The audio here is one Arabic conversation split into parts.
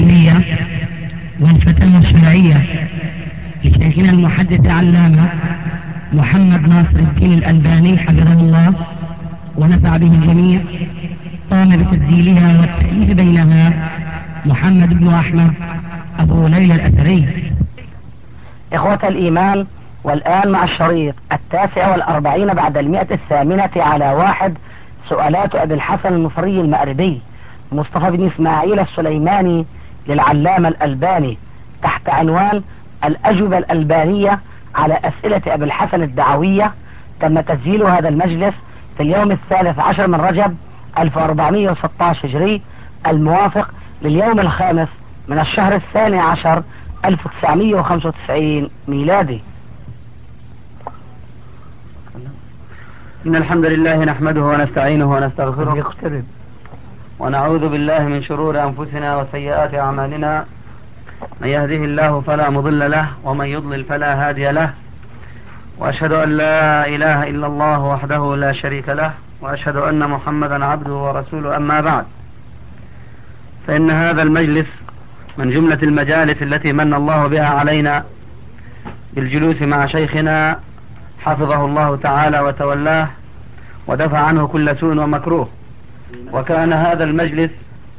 العلمية والفتاوى الشرعية لشيخنا المحدث العلامة محمد ناصر الدين الألباني حفظه الله ونفع به الجميع، قام بتسجيلها والتأليف بينها محمد بن أحمد أبو ليلى الأثري. إخوة الإيمان، والآن مع الشريط 49 بعد 108 على 1، سؤالات أبي الحسن المصري المأربي مصطفى بن إسماعيل السليماني للعلامة الألباني تحت عنوان الأجوبة الألبانية على أسئلة أبي الحسن الدعوية. تم تسجيل هذا المجلس في اليوم 13 من رجب 1416 هجري، الموافق لليوم 5 من الشهر 12 1995 ميلادي. إن الحمد لله نحمده ونستعينه ونستغفره ونعوذ بالله من شرور أنفسنا وسيئات أعمالنا، من يهده الله فلا مضل له ومن يضلل فلا هادي له، وأشهد أن لا إله إلا الله وحده لا شريك له، وأشهد أن محمدا عبده ورسوله. أما بعد، فإن هذا المجلس من جملة المجالس التي من الله بها علينا بالجلوس مع شيخنا حفظه الله تعالى وتولاه ودفع عنه كل سوء ومكروه. وكان هذا المجلس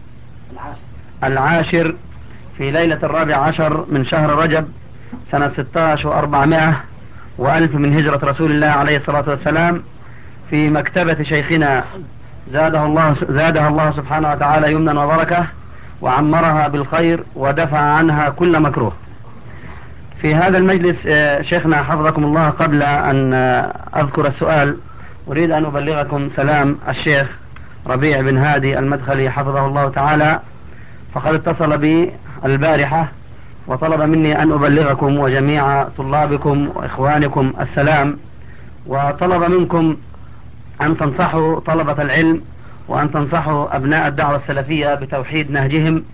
10 في ليلة 14 من شهر رجب سنة 16 و400 وألف من هجرة رسول الله عليه الصلاة والسلام في مكتبة شيخنا زادها الله سبحانه وتعالى يمنا وبركة، وعمرها بالخير ودفع عنها كل مكروه. في هذا المجلس شيخنا حفظكم الله، قبل أن أذكر السؤال أريد أن أبلغكم سلام الشيخ ربيع بن هادي المدخلي حفظه الله تعالى، فقد اتصل بي البارحة وطلب مني أن أبلغكم وجميع طلابكم وإخوانكم السلام، وطلب منكم أن تنصحوا طلبة العلم وأن تنصحوا أبناء الدعوة السلفية بتوحيد نهجهم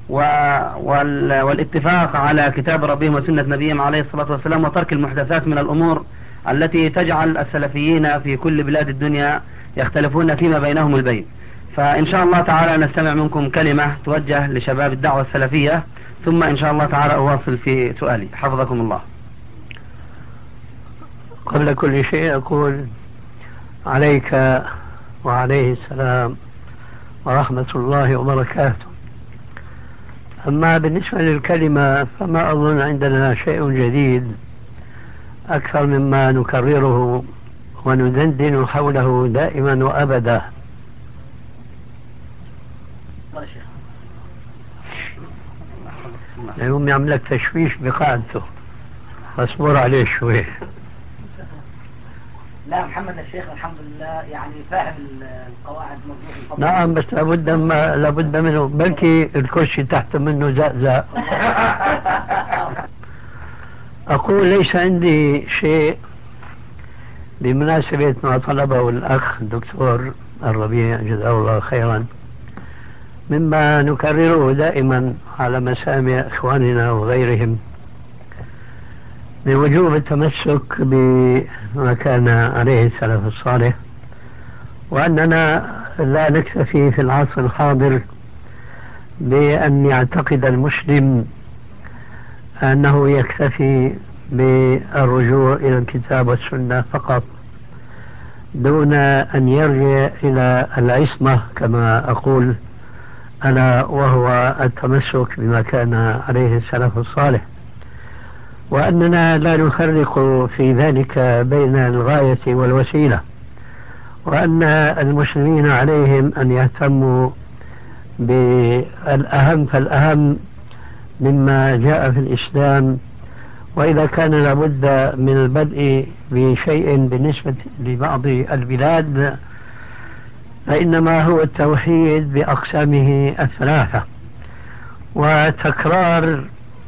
والاتفاق على كتاب ربهم وسنة نبيهم عليه الصلاة والسلام، وترك المحدثات من الأمور التي تجعل السلفيين في كل بلاد الدنيا يختلفون فيما بينهم البين. فإن شاء الله تعالى نستمع منكم كلمة توجه لشباب الدعوة السلفية، ثم إن شاء الله تعالى أواصل في سؤالي. حفظكم الله. قبل كل شيء أقول عليك وعليه السلام ورحمة الله وبركاته. أما بالنسبة للكلمة فما أظن عندنا شيء جديد أكثر مما نكرره وندندن حوله دائما وأبدا. يوم يعملك تشويش بقاعدته، فاصبر عليه شوي. لا محمد الشيخ الحمد لله يعني فاهم القواعد مضبوط. نعم، بس لابد منه، بلكي الكرسي تحت منه زأزأ. أقول ليس عندي شيء بمناسبة ما طلبه الأخ الدكتور الربيع جزاه الله خيرا، مما نكرره دائما على مسامع إخواننا وغيرهم من وجوب التمسك بما كان عليه السلف الصالح، وأننا لا نكتفي في العصر الحاضر بأن يعتقد المسلم أنه يكتفي بالرجوع إلى الكتاب والسنة فقط دون أن يرجع إلى العصمة كما أقول أنا، وهو التمسك بما كان عليه السلف الصالح، وأننا لا نفرق في ذلك بين الغاية والوسيلة، وأن المسلمين عليهم أن يهتموا بالأهم فالأهم مما جاء في الإسلام. وإذا كان لابد من البدء بشيء بالنسبة لبعض البلاد فإنما هو التوحيد بأقسامه الثلاثة، وتكرار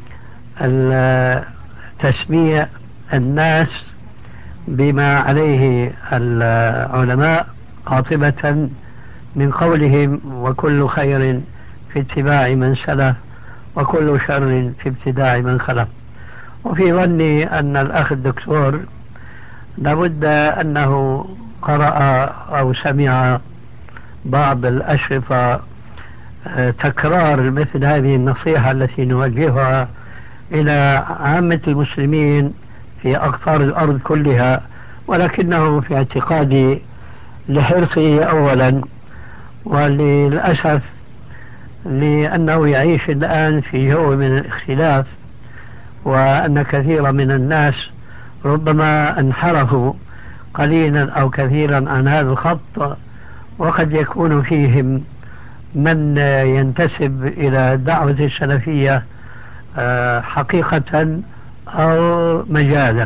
تسمية الناس بما عليه العلماء قاطبة من قولهم وكل خير في اتباع من سلف وكل شر في ابتداع من خلف. وفي ظني أن الأخ الدكتور لابد أنه قرأ أو سمع بعض الأشرطة تكرار مثل هذه النصيحة التي نوجهها إلى عامة المسلمين في أقطار الأرض كلها، ولكنه في اعتقادي لحرصه أولا، وللأسف لأنه يعيش الآن في جو من الاختلاف، وأن كثيرا من الناس ربما انحرفوا قليلا أو كثيرا عن هذا الخط، وقد يكون فيهم من ينتسب إلى الدعوة السلفية حقيقة أو مجازا.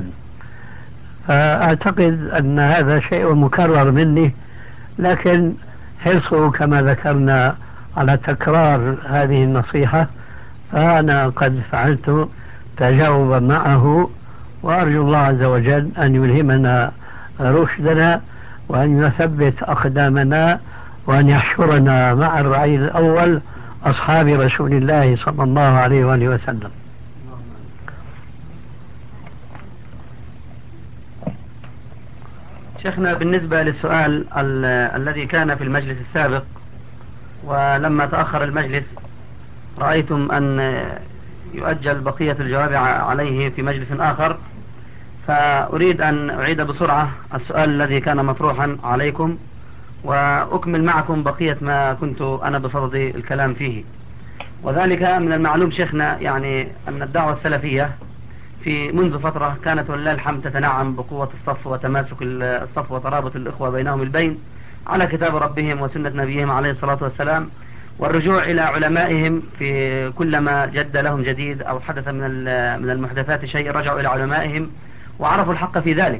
أعتقد أن هذا شيء مكرر مني، لكن حرصه كما ذكرنا على تكرار هذه النصيحة، فأنا قد فعلت تجاوبا معه، وأرجو الله عز وجل أن يلهمنا رشدنا، وأن يثبت أقدامنا، وأن يحشرنا مع الرعيل الأول أصحاب رسول الله صلى الله عليه وآله وسلم. شيخنا، بالنسبة للسؤال الذي كان في المجلس السابق، ولما تأخر المجلس رأيتم أن يؤجل بقية الجواب عليه في مجلس آخر، فأريد أن أعيد بسرعة السؤال الذي كان مطروحا عليكم، وأكمل معكم بقية ما كنت أنا بصدد الكلام فيه. وذلك من المعلوم شيخنا يعني أن الدعوة السلفية في منذ فترة كانت ولله الحمد تتنعم بقوة الصف وتماسك الصف وترابط الإخوة بينهم البين على كتاب ربهم وسنة نبيهم عليه الصلاة والسلام، والرجوع إلى علمائهم في كلما جد لهم جديد أو حدث من المحدثات شيء رجعوا إلى علمائهم وعرفوا الحق في ذلك.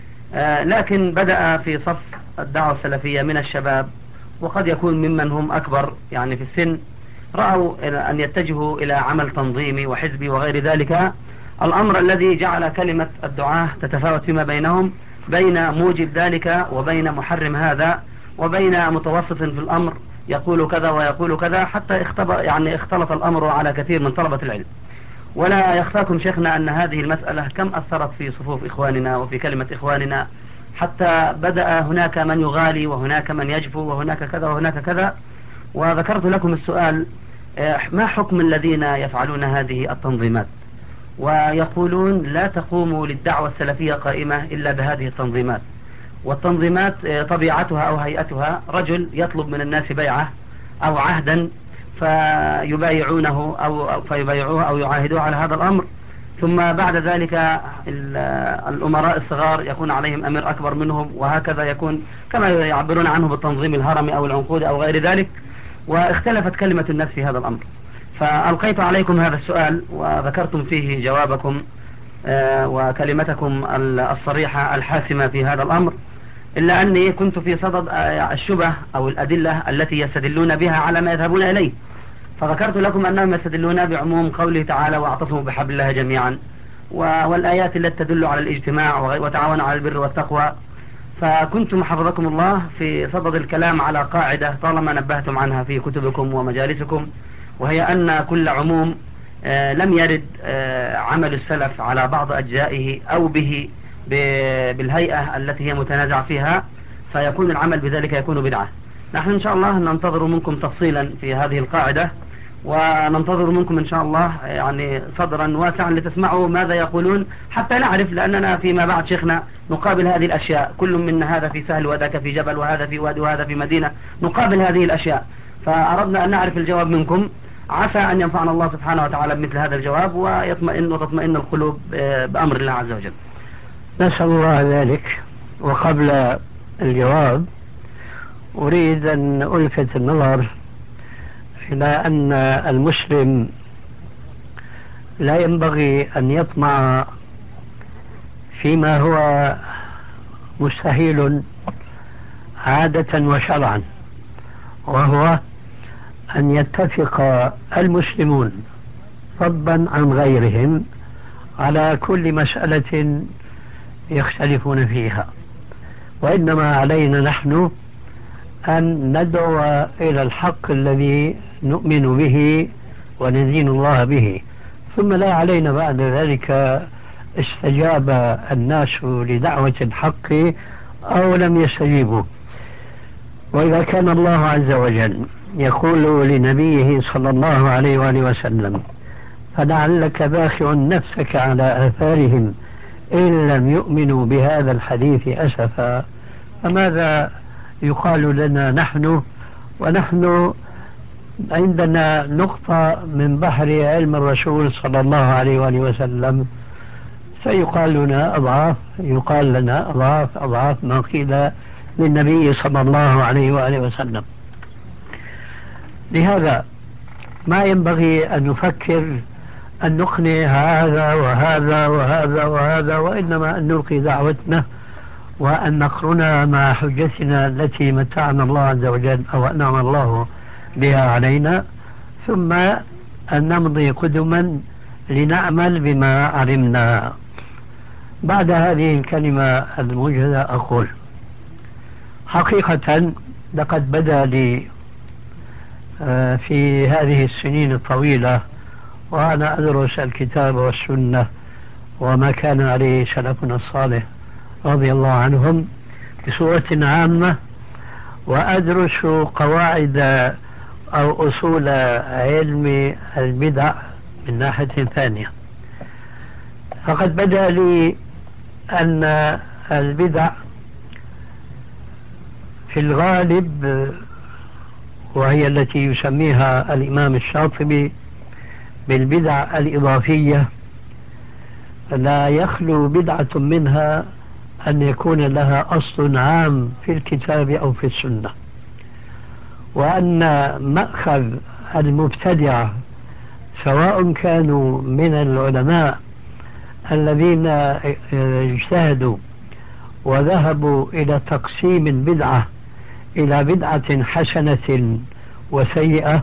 لكن بدأ في صف الدعوة السلفية من الشباب، وقد يكون ممن هم أكبر يعني في السن، رأوا أن يتجهوا إلى عمل تنظيمي وحزبي وغير ذلك، الأمر الذي جعل كلمة الدعاة تتفاوت فيما بينهم بين موجب ذلك وبين محرم هذا، وبين متوسط في الأمر يقول كذا ويقول كذا، حتى اختلط الأمر على كثير من طلبة العلم. ولا يخفاكم شيخنا أن هذه المسألة كم أثرت في صفوف إخواننا وفي كلمة إخواننا، حتى بدأ هناك من يغالي وهناك من يجفو وهناك كذا وهناك كذا. وذكرت لكم السؤال: ما حكم الذين يفعلون هذه التنظيمات ويقولون لا تقوم للدعوة السلفية قائمة إلا بهذه التنظيمات؟ والتنظيمات طبيعتها أو هيئتها رجل يطلب من الناس بيعة أو عهدا فيبايعونه أو فيبايعوه أو يعاهدوه على هذا الأمر، ثم بعد ذلك الأمراء الصغار يكون عليهم أمير أكبر منهم، وهكذا يكون كما يعبرون عنه بالتنظيم الهرمي أو العنقود أو غير ذلك. واختلفت كلمة الناس في هذا الأمر، فألقيت عليكم هذا السؤال وذكرتم فيه جوابكم وكلمتكم الصريحة الحاسمة في هذا الأمر، إلا أني كنت في صدد الشبه أو الأدلة التي يستدلون بها على ما يذهبون إليه، فذكرت لكم أنهم يستدلون بعموم قوله تعالى: واعتصموا بحبل الله جميعا، والآيات التي تدل على الاجتماع وتعاونوا على البر والتقوى. فكنتم حفظكم الله في صدد الكلام على قاعدة طالما نبهتم عنها في كتبكم ومجالسكم، وهي أن كل عموم لم يرد عمل السلف على بعض أجزائه أو به بالهيئة التي هي متنازع فيها، فيكون العمل بذلك يكون بدعة. نحن إن شاء الله ننتظر منكم تفصيلا في هذه القاعدة، وننتظر منكم إن شاء الله يعني صدرا واسعا لتسمعوا ماذا يقولون، حتى نعرف، لأننا فيما بعد شيخنا نقابل هذه الأشياء، كل منا هذا في سهل وذاك في جبل وهذا في وادي وهذا في مدينة، نقابل هذه الأشياء، فأردنا أن نعرف الجواب منكم، عسى أن ينفعنا الله سبحانه وتعالى بمثل هذا الجواب وتطمئن القلوب بأمر الله عز وجل. نسأل الله ذلك. وقبل الجواب أريد أن ألفت النظر إلى أن المسلم لا ينبغي أن يطمع فيما هو مستحيل عادة وشرعا، وهو أن يتفق المسلمون فضلا عن غيرهم على كل مسألة يختلفون فيها، وإنما علينا نحن أن ندعو إلى الحق الذي نؤمن به وندين الله به، ثم لا علينا بعد ذلك استجاب الناس لدعوة الحق أو لم يستجيبوا. وإذا كان الله عز وجل يقول لنبيه صلى الله عليه وآله وسلم: فلعلك باخع نفسك على آثارهم إن لم يؤمنوا بهذا الحديث أسفا. فماذا يقال لنا نحن ونحن عندنا نقطة من بحر علم الرسول صلى الله عليه وآله وسلم؟ فيقال لنا أضعاف، يقال لنا أضعاف ما قيل للنبي صلى الله عليه وآله وسلم. لهذا ما ينبغي أن نفكر أن نقنع هذا وهذا وهذا وهذا، وإنما أن نلقي دعوتنا وأن نقرنا مع حجتنا التي متعنا الله عز وجل أو أنعم الله بها علينا، ثم أن نمضي قدما لنعمل بما علمنا. بعد هذه الكلمة الموجزة أقول: حقيقة لقد بدا لي في هذه السنين الطويلة وأنا أدرس الكتاب والسنة وما كان عليه سلفنا الصالح رضي الله عنهم بصورة عامة، وأدرس قواعد أو أصول علم البدع من ناحية ثانية. فقد بدا لي أن البدع في الغالب، وهي التي يسميها الإمام الشاطبي بالبدع الإضافية، لا يخلو بدعة منها أن يكون لها أصل عام في الكتاب أو في السنة، وأن مأخذ المبتدعة سواء كانوا من العلماء الذين اجتهدوا وذهبوا إلى تقسيم البدعة إلى بدعة حسنة وسيئة،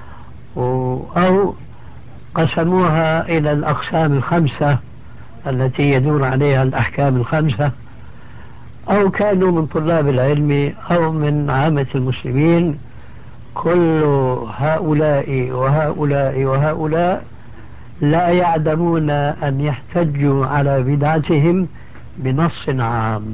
أو قسموها إلى الأقسام الخمسة التي يدور عليها الأحكام الخمسة، أو كانوا من طلاب العلم أو من عامة المسلمين، كل هؤلاء وهؤلاء وهؤلاء لا يعدمون أن يحتجوا على بدعتهم بنص عام.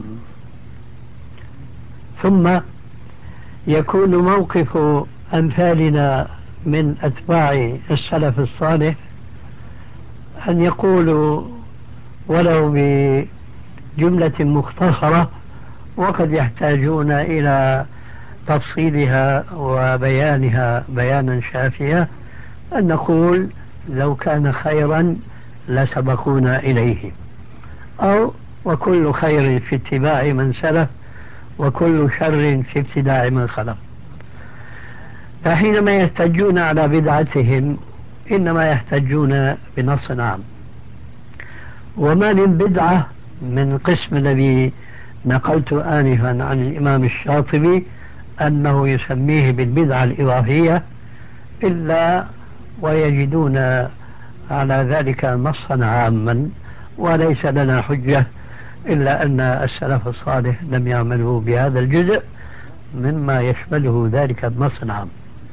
ثم يكون موقف أمثالنا من أتباع السلف الصالح أن يقولوا ولو بجملة مختصرة، وقد يحتاجون إلى تفصيلها وبيانها بيانا شافيا، أن نقول: لو كان خيرا لسبقونا إليه، أو وكل خير في اتباع من سلف وكل شر في ابتداع من خلف. فحينما يحتجون على بدعتهم إنما يحتجون بنص عام. وما من بدعة من قسم الذي نقلت آنفا عن الإمام الشاطبي أنه يسميه بالبدعة الإضافية إلا ويجدون على ذلك نصا عاما، وليس لنا حجة إلا أن السلف الصالح لم يعملوا بهذا الجزء مما يشمله ذلك النص العام.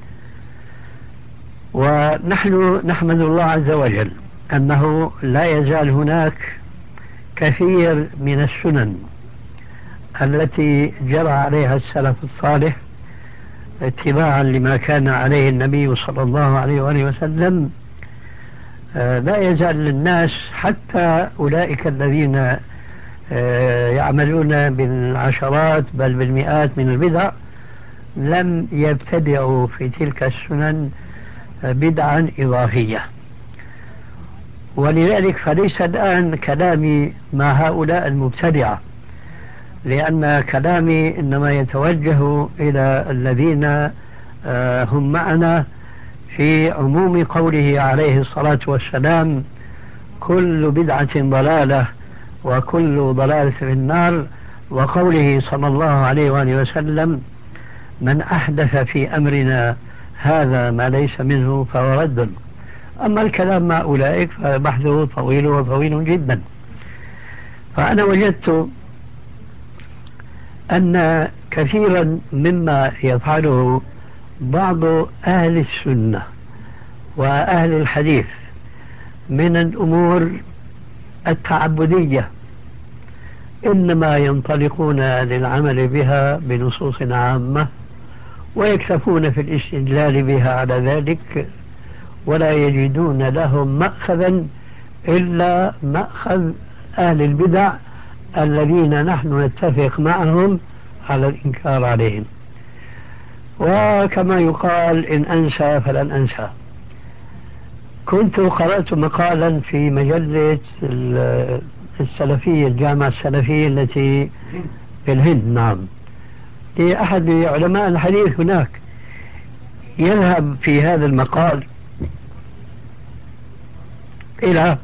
ونحن نحمد الله عز وجل أنه لا يزال هناك كثير من السنن التي جرى عليها السلف الصالح اتباعا لما كان عليه النبي صلى الله عليه وآله وسلم، لا يزال للناس حتى أولئك الذين يعملون بالعشرات بل بالمئات من البدع لم يبتدعوا في تلك السنن بدعا إضافية. ولذلك فليس الآن كلامي مع هؤلاء المبتدعة، لأن كلامي إنما يتوجه إلى الذين هم معنا في عموم قوله عليه الصلاة والسلام: كل بدعة ضلالة وكل ضلالة في النار، وقوله صلى الله عليه وآله وسلم: من أحدث في أمرنا هذا ما ليس منه فهو رد. أما الكلام مع أولئك فبحثه طويل وطويل جدا. فأنا وجدت أن كثيرا مما يفعله بعض أهل السنة وأهل الحديث من الأمور التعبدية إنما ينطلقون للعمل بها بنصوص عامة ويكتفون في الاستدلال بها على ذلك، ولا يجدون لهم مأخذا إلا مأخذ أهل البدع الذين نحن نتفق معهم على الإنكار عليهم. وكما يقال إن أنسى فلن أنسى. كنت قرأت مقالا في مجلة السلفية، الجامعة السلفية التي في الهند، نعم، لأحد علماء الحديث هناك، يذهب في هذا المقال إلى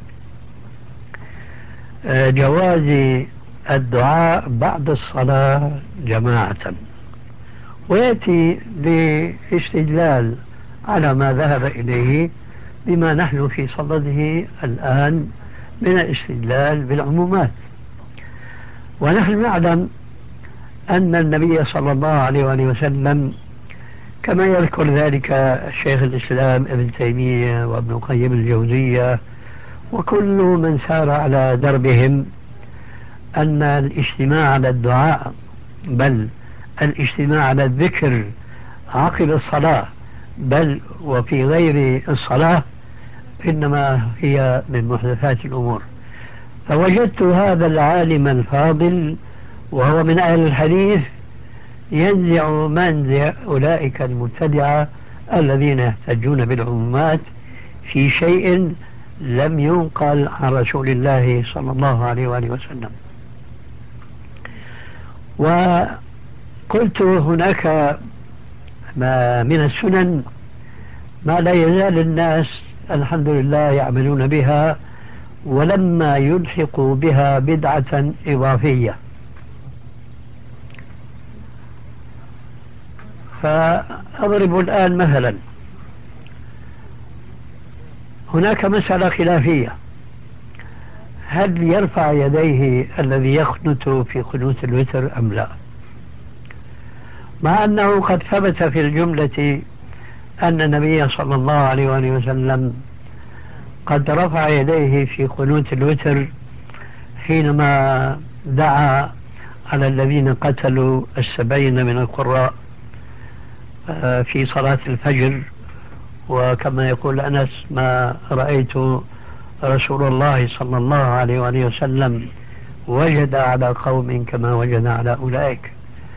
جواز الدعاء بعد الصلاة جماعة، ويأتي باستدلال على ما ذهب إليه بما نحن في صدده الآن من الاستدلال بالعمومات. ونحن نعلم أن النبي صلى الله عليه وآله وسلم كما يذكر ذلك الشيخ الإسلام ابن تيمية وابن القيم الجوزية وكل من سار على دربهم، أن الاجتماع على الدعاء بل الاجتماع على الذكر عقب الصلاة بل وفي غير الصلاة إنما هي من محدثات الأمور. فوجدت هذا العالم الفاضل وهو من أهل الحديث ينزع منزع أولئك المبتدعة الذين يحتجون بالعمومات في شيء لم ينقل عن رسول الله صلى الله عليه وآله وسلم. وقلت هناك ما من السنن ما لا يزال الناس الحمد لله يعملون بها ولما يلحقوا بها بدعة إضافية. فأضرب الآن مثلا، هناك مسألة خلافية، هل يرفع يديه الذي يقنت في قنوت الوتر أم لا؟ مع أنه قد ثبت في الجملة أن النبي صلى الله عليه وآله وسلم قد رفع يديه في قنوت الوتر حينما دعا على الذين قتلوا 70 من القراء في صلاة الفجر. وكما يقول أنس ما رأيت رسول الله صلى الله عليه وآله وسلم وجد على قوم كما وجد على أولئك.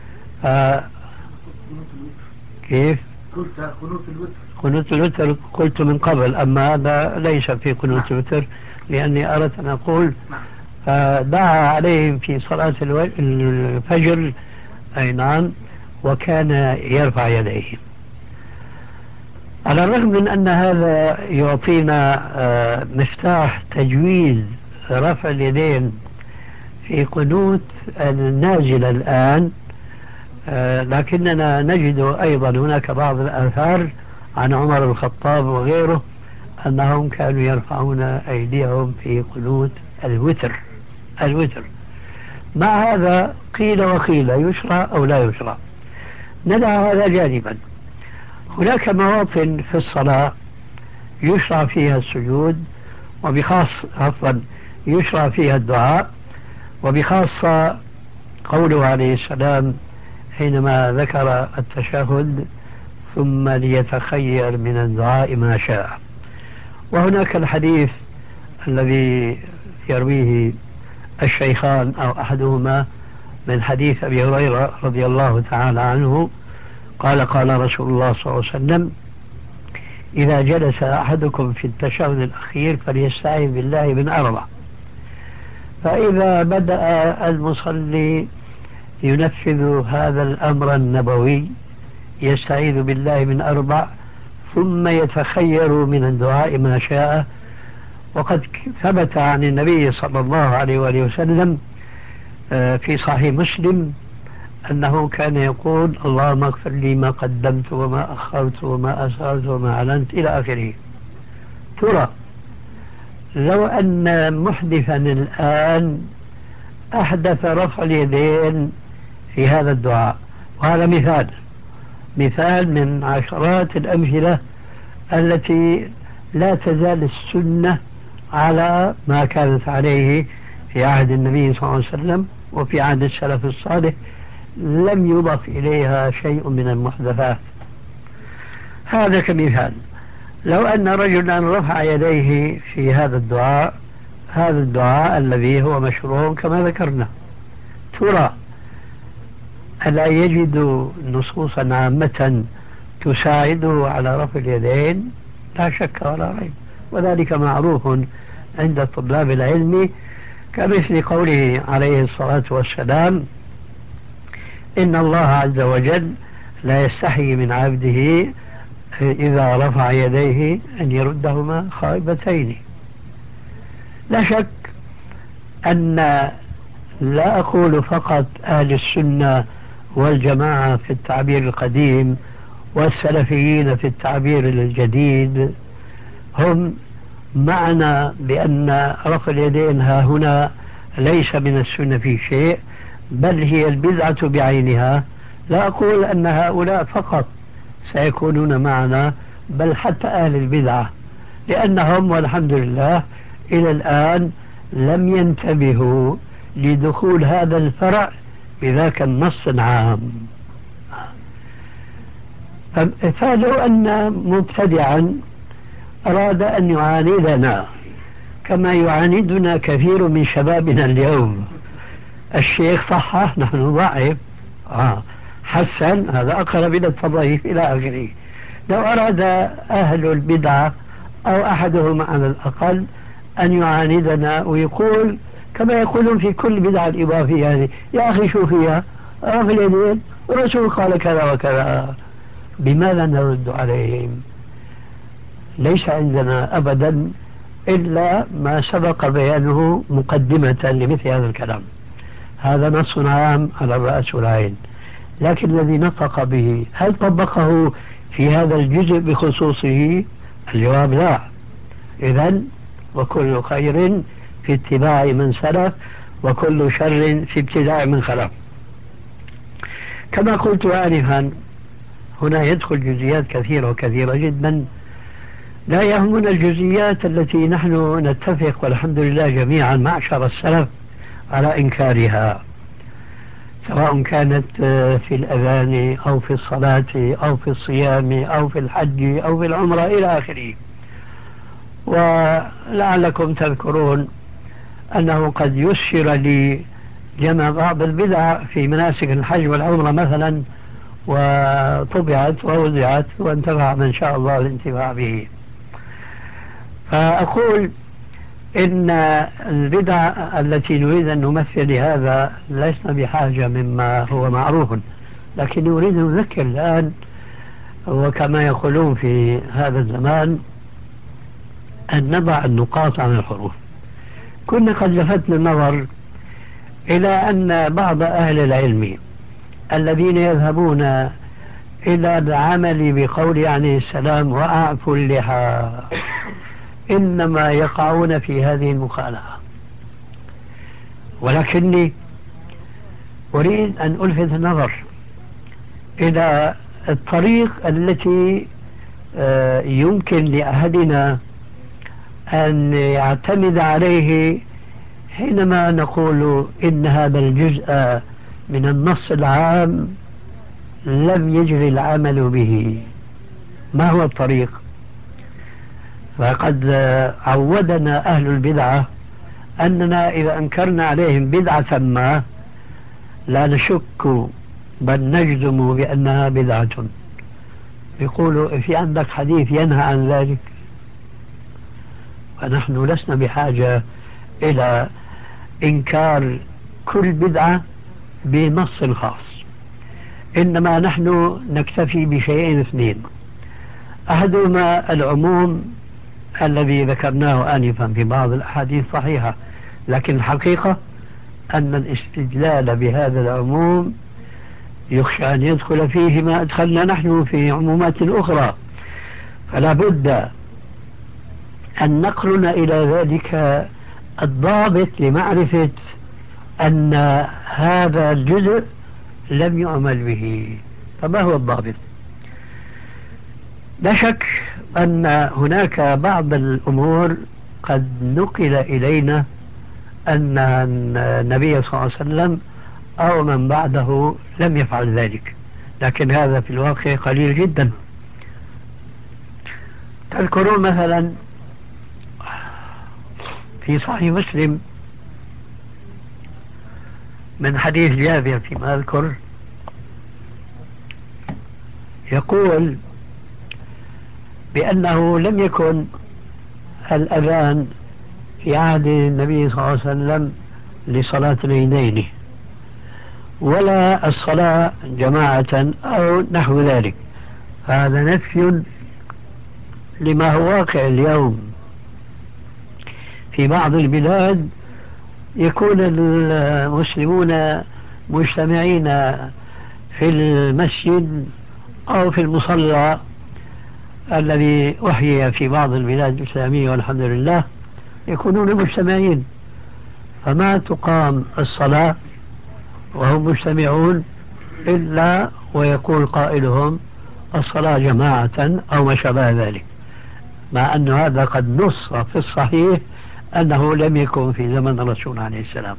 كيف؟ قنوت الوتر قلت من قبل، أما هذا ليس في قنوت الوتر لأني أردت أن أقول دعا عليهم في صلاة الفجر، أي نعم، وكان يرفع يديه. على الرغم من أن هذا يعطينا مفتاح تجويز رفع اليدين في قنوت النازل الآن، لكننا نجد أيضا هناك بعض الآثار عن عمر الخطاب وغيره أنهم كانوا يرفعون أيديهم في قنوت الوتر. مع هذا قيل وقيل يشرع أو لا يشرع، ندع هذا جانبا. هناك مواطن في الصلاة يشرع فيها السجود يشرع فيها الدعاء، وبخاصة قوله عليه السلام حينما ذكر التشهد ثم ليتخير من الدعاء ما شاء. وهناك الحديث الذي يرويه الشيخان أو أحدهما من حديث أبي هريرة رضي الله تعالى عنه قال رسول الله صلى الله عليه وسلم إذا جلس أحدكم في التشهد الأخير فليستعذ بالله من 4. فإذا بدأ المصلي ينفذ هذا الأمر النبوي يستعيذ بالله من 4 ثم يتخير من الدعاء ما شاء. وقد ثبت عن النبي صلى الله عليه وآله وسلم في صحيح مسلم أنه كان يقول اللهم اغفر لي ما قدمت وما أخرت وما أسررت وما أعلنت إلى آخره. ترى لو أن محدثا الآن أحدث رفع اليدين في هذا الدعاء، وهذا مثال من عشرات الأمثلة التي لا تزال السنة على ما كانت عليه في عهد النبي صلى الله عليه وسلم وفي عهد السلف الصالح، لم يضف إليها شيء من المحدثات. هذا كمثال. لو أن رجلا رفع يديه في هذا الدعاء، هذا الدعاء الذي هو مشروع كما ذكرنا، ترى ألا يجد نصوصا عامة تساعده على رفع اليدين؟ لا شك ولا ريب، وذلك معروف عند طلاب العلم، كمثل قوله عليه الصلاة والسلام: إن الله عز وجل لا يستحي من عبده إذا رفع يديه أن يردهما خائبتين. لا شك أن لا أقول فقط أهل السنة والجماعة في التعبير القديم والسلفيين في التعبير الجديد هم معنا بأن رفع اليدين ها هنا ليس من السنة في شيء، بل هي البدعة بعينها. لا أقول أن هؤلاء فقط سيكونون معنا، بل حتى أهل البدعة، لأنهم والحمد لله إلى الآن لم ينتبهوا لدخول هذا الفرع بذاك النص العام. فلو أن مبتدعا أراد أن يعاندنا كما يعاندنا كثير من شبابنا اليوم، الشيخ صحح نحن ضعيف، حسن هذا أقرب إلى التضعيف إلى آخره. لو أراد أهل البدعة أو أحدهم على الأقل أن يعاندنا ويقول كما يقولون في كل بدعة الإضافية يعني: يا أخي شو فيها رفع اليدين والرسول قال كذا وكذا، بماذا نرد عليهم؟ ليس عندنا أبدا إلا ما سبق بيانه مقدمة لمثل هذا الكلام. هذا نص عام على الرأس والعين، لكن الذي نطق به هل طبقه في هذا الجزء بخصوصه؟ الجواب لا. إذن وكل خير في اتباع من سلف وكل شر في ابتداع من خلف. كما قلت آنفا، هنا يدخل جزئيات كثيرة وكثيرة جدا، لا يهمنا الجزئيات التي نحن نتفق والحمد لله جميعا معشر السلف على إنكارها، سواء كانت في الأذان أو في الصلاة أو في الصيام أو في الحج أو في العمرة إلى آخره. ولعلكم تذكرون أنه قد يسر لي جمع بعض البدع في مناسك الحج والعمرة مثلا، وطبعت ووزعت وانتفع من شاء الله الانتفاع به. فأقول إن البدع التي نريد أن نمثل لهذا لسنا بحاجة مما هو معروف، لكن نريد أن نذكر الآن، وكما يقولون في هذا الزمان أن نضع النقاط عن الحروف. كنا قد لفتنا النظر إلى أن بعض أهل العلم الذين يذهبون إلى العمل بقول عليه السلام: وأعفوا اللحى، إنما يقعون في هذه المخالفة. ولكني أريد أن ألفت النظر إلى الطريق التي يمكن لأحدنا أن يعتمد عليه حينما نقول إن هذا الجزء من النص العام لم يجري العمل به. ما هو الطريق؟ فقد عودنا أهل البدعة أننا إذا أنكرنا عليهم بدعة ما لا نشك بل نجزم بأنها بدعة. يقولوا: في عندك حديث ينهى عن ذلك؟ فنحن لسنا بحاجة إلى إنكار كل بدعة بنص خاص، إنما نحن نكتفي بشيئين اثنين: أحدهما العموم الذي ذكرناه آنفا في بعض الأحاديث صحيحة، لكن الحقيقة أن الاستدلال بهذا العموم يخشى أن يدخل فيه ما أدخلنا نحن في عمومات أخرى، فلا بد أن نقرن إلى ذلك الضابط لمعرفة أن هذا الجزء لم يعمل به. فما هو الضابط؟ لا شك أن هناك بعض الأمور قد نقل إلينا أن النبي صلى الله عليه وسلم أو من بعده لم يفعل ذلك، لكن هذا في الواقع قليل جدا. تذكرون مثلا في صحيح مسلم من حديث جابر فيما أذكر يقول بأنه لم يكن الأذان في عهد النبي صلى الله عليه وسلم لصلاة العيدين ولا الصلاة جماعة أو نحو ذلك. هذا نفي لما هو واقع اليوم في بعض البلاد، يكون المسلمون مجتمعين في المسجد أو في المصلى الذي أحيي في بعض البلاد الإسلامية والحمد لله، يكونون مجتمعين فما تقام الصلاة وهم مجتمعون إلا ويقول قائلهم الصلاة جماعة أو ما شابه ذلك، مع أن هذا قد نص في الصحيح أنه لم يكن في زمن الرسول عليه السلام.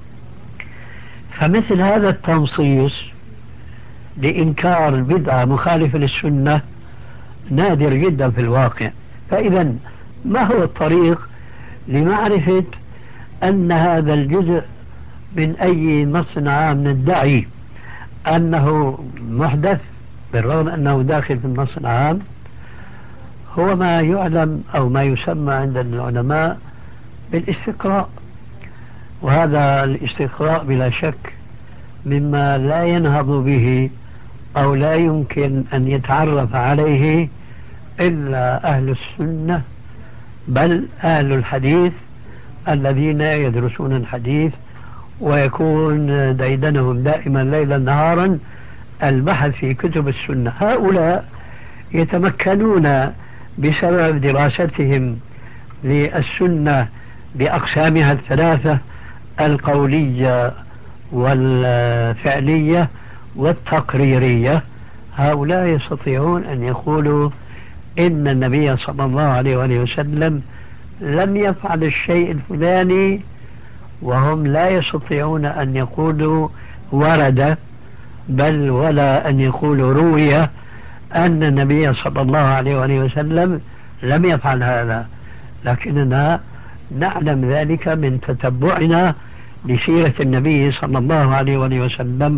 فمثل هذا التنصيص لإنكار البدعة مخالفة للسنة نادر جدا في الواقع. فإذا ما هو الطريق لمعرفة أن هذا الجزء من أي نص عام ندعي أنه محدث بالرغم أنه داخل في النص العام؟ هو ما يعلم أو ما يسمى عند العلماء بالاستقراء، وهذا الاستقراء بلا شك مما لا ينهض به أو لا يمكن أن يتعرف عليه إلا أهل السنة، بل أهل الحديث الذين يدرسون الحديث ويكون ديدنهم دائما ليلا نهارا البحث في كتب السنة. هؤلاء يتمكنون بسبب دراستهم للسنة بأقسامها الثلاثة القولية والفعلية والتقريرية، هؤلاء يستطيعون أن يقولوا إن النبي صلى الله عليه وآله وسلم لم يفعل الشيء الفلاني، وهم لا يستطيعون أن يقولوا ورد بل ولا أن يقولوا روي أن النبي صلى الله عليه وآله وسلم لم يفعل هذا، لكننا نعلم ذلك من تتبعنا لسيرة النبي صلى الله عليه وآله وسلم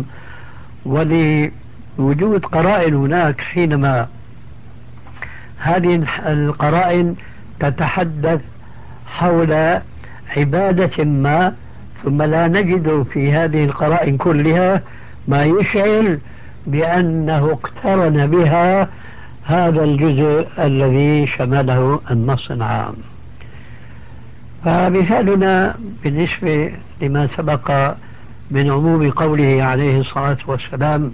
ولوجود قرائن هناك. حينما هذه القرائن تتحدث حول عبادة ما ثم لا نجد في هذه القرائن كلها ما يشعر بأنه اقترن بها هذا الجزء الذي شمله النص العام. فمثالنا بالنسبة لما سبق من عموم قوله عليه الصلاة والسلام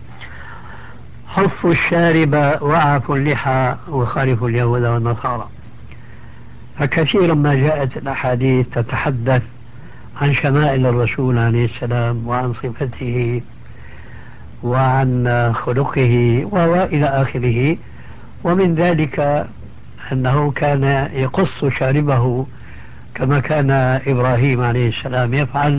حفوا الشارب وعفوا اللحى وخالفوا اليهود والنصارى، فكثيرا ما جاءت الأحاديث تتحدث عن شمائل الرسول عليه السلام وعن صفته وعن خلقه وإلى آخره، ومن ذلك أنه كان يقص شاربه كما كان إبراهيم عليه السلام يفعل،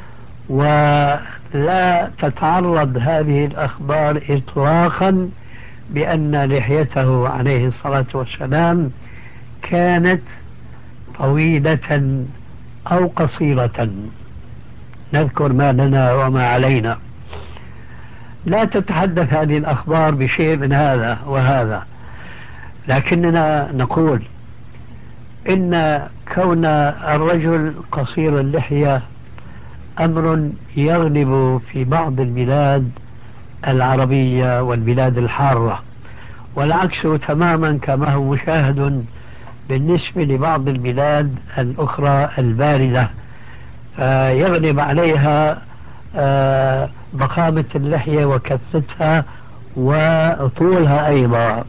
ولا تتعرض هذه الأخبار إطلاقا بأن لحيته عليه الصلاة والسلام كانت طويلة أو قصيرة، نذكر ما لنا وما علينا. لا تتحدث هذه الأخبار بشيء من هذا وهذا، لكننا نقول إن كون الرجل قصير اللحية أمر يغلب في بعض البلاد العربية والبلاد الحارة، والعكس تماما كما هو مشاهد بالنسبة لبعض البلاد الأخرى الباردة، يغلب عليها ضخامة اللحية وكثتها وطولها أيضا.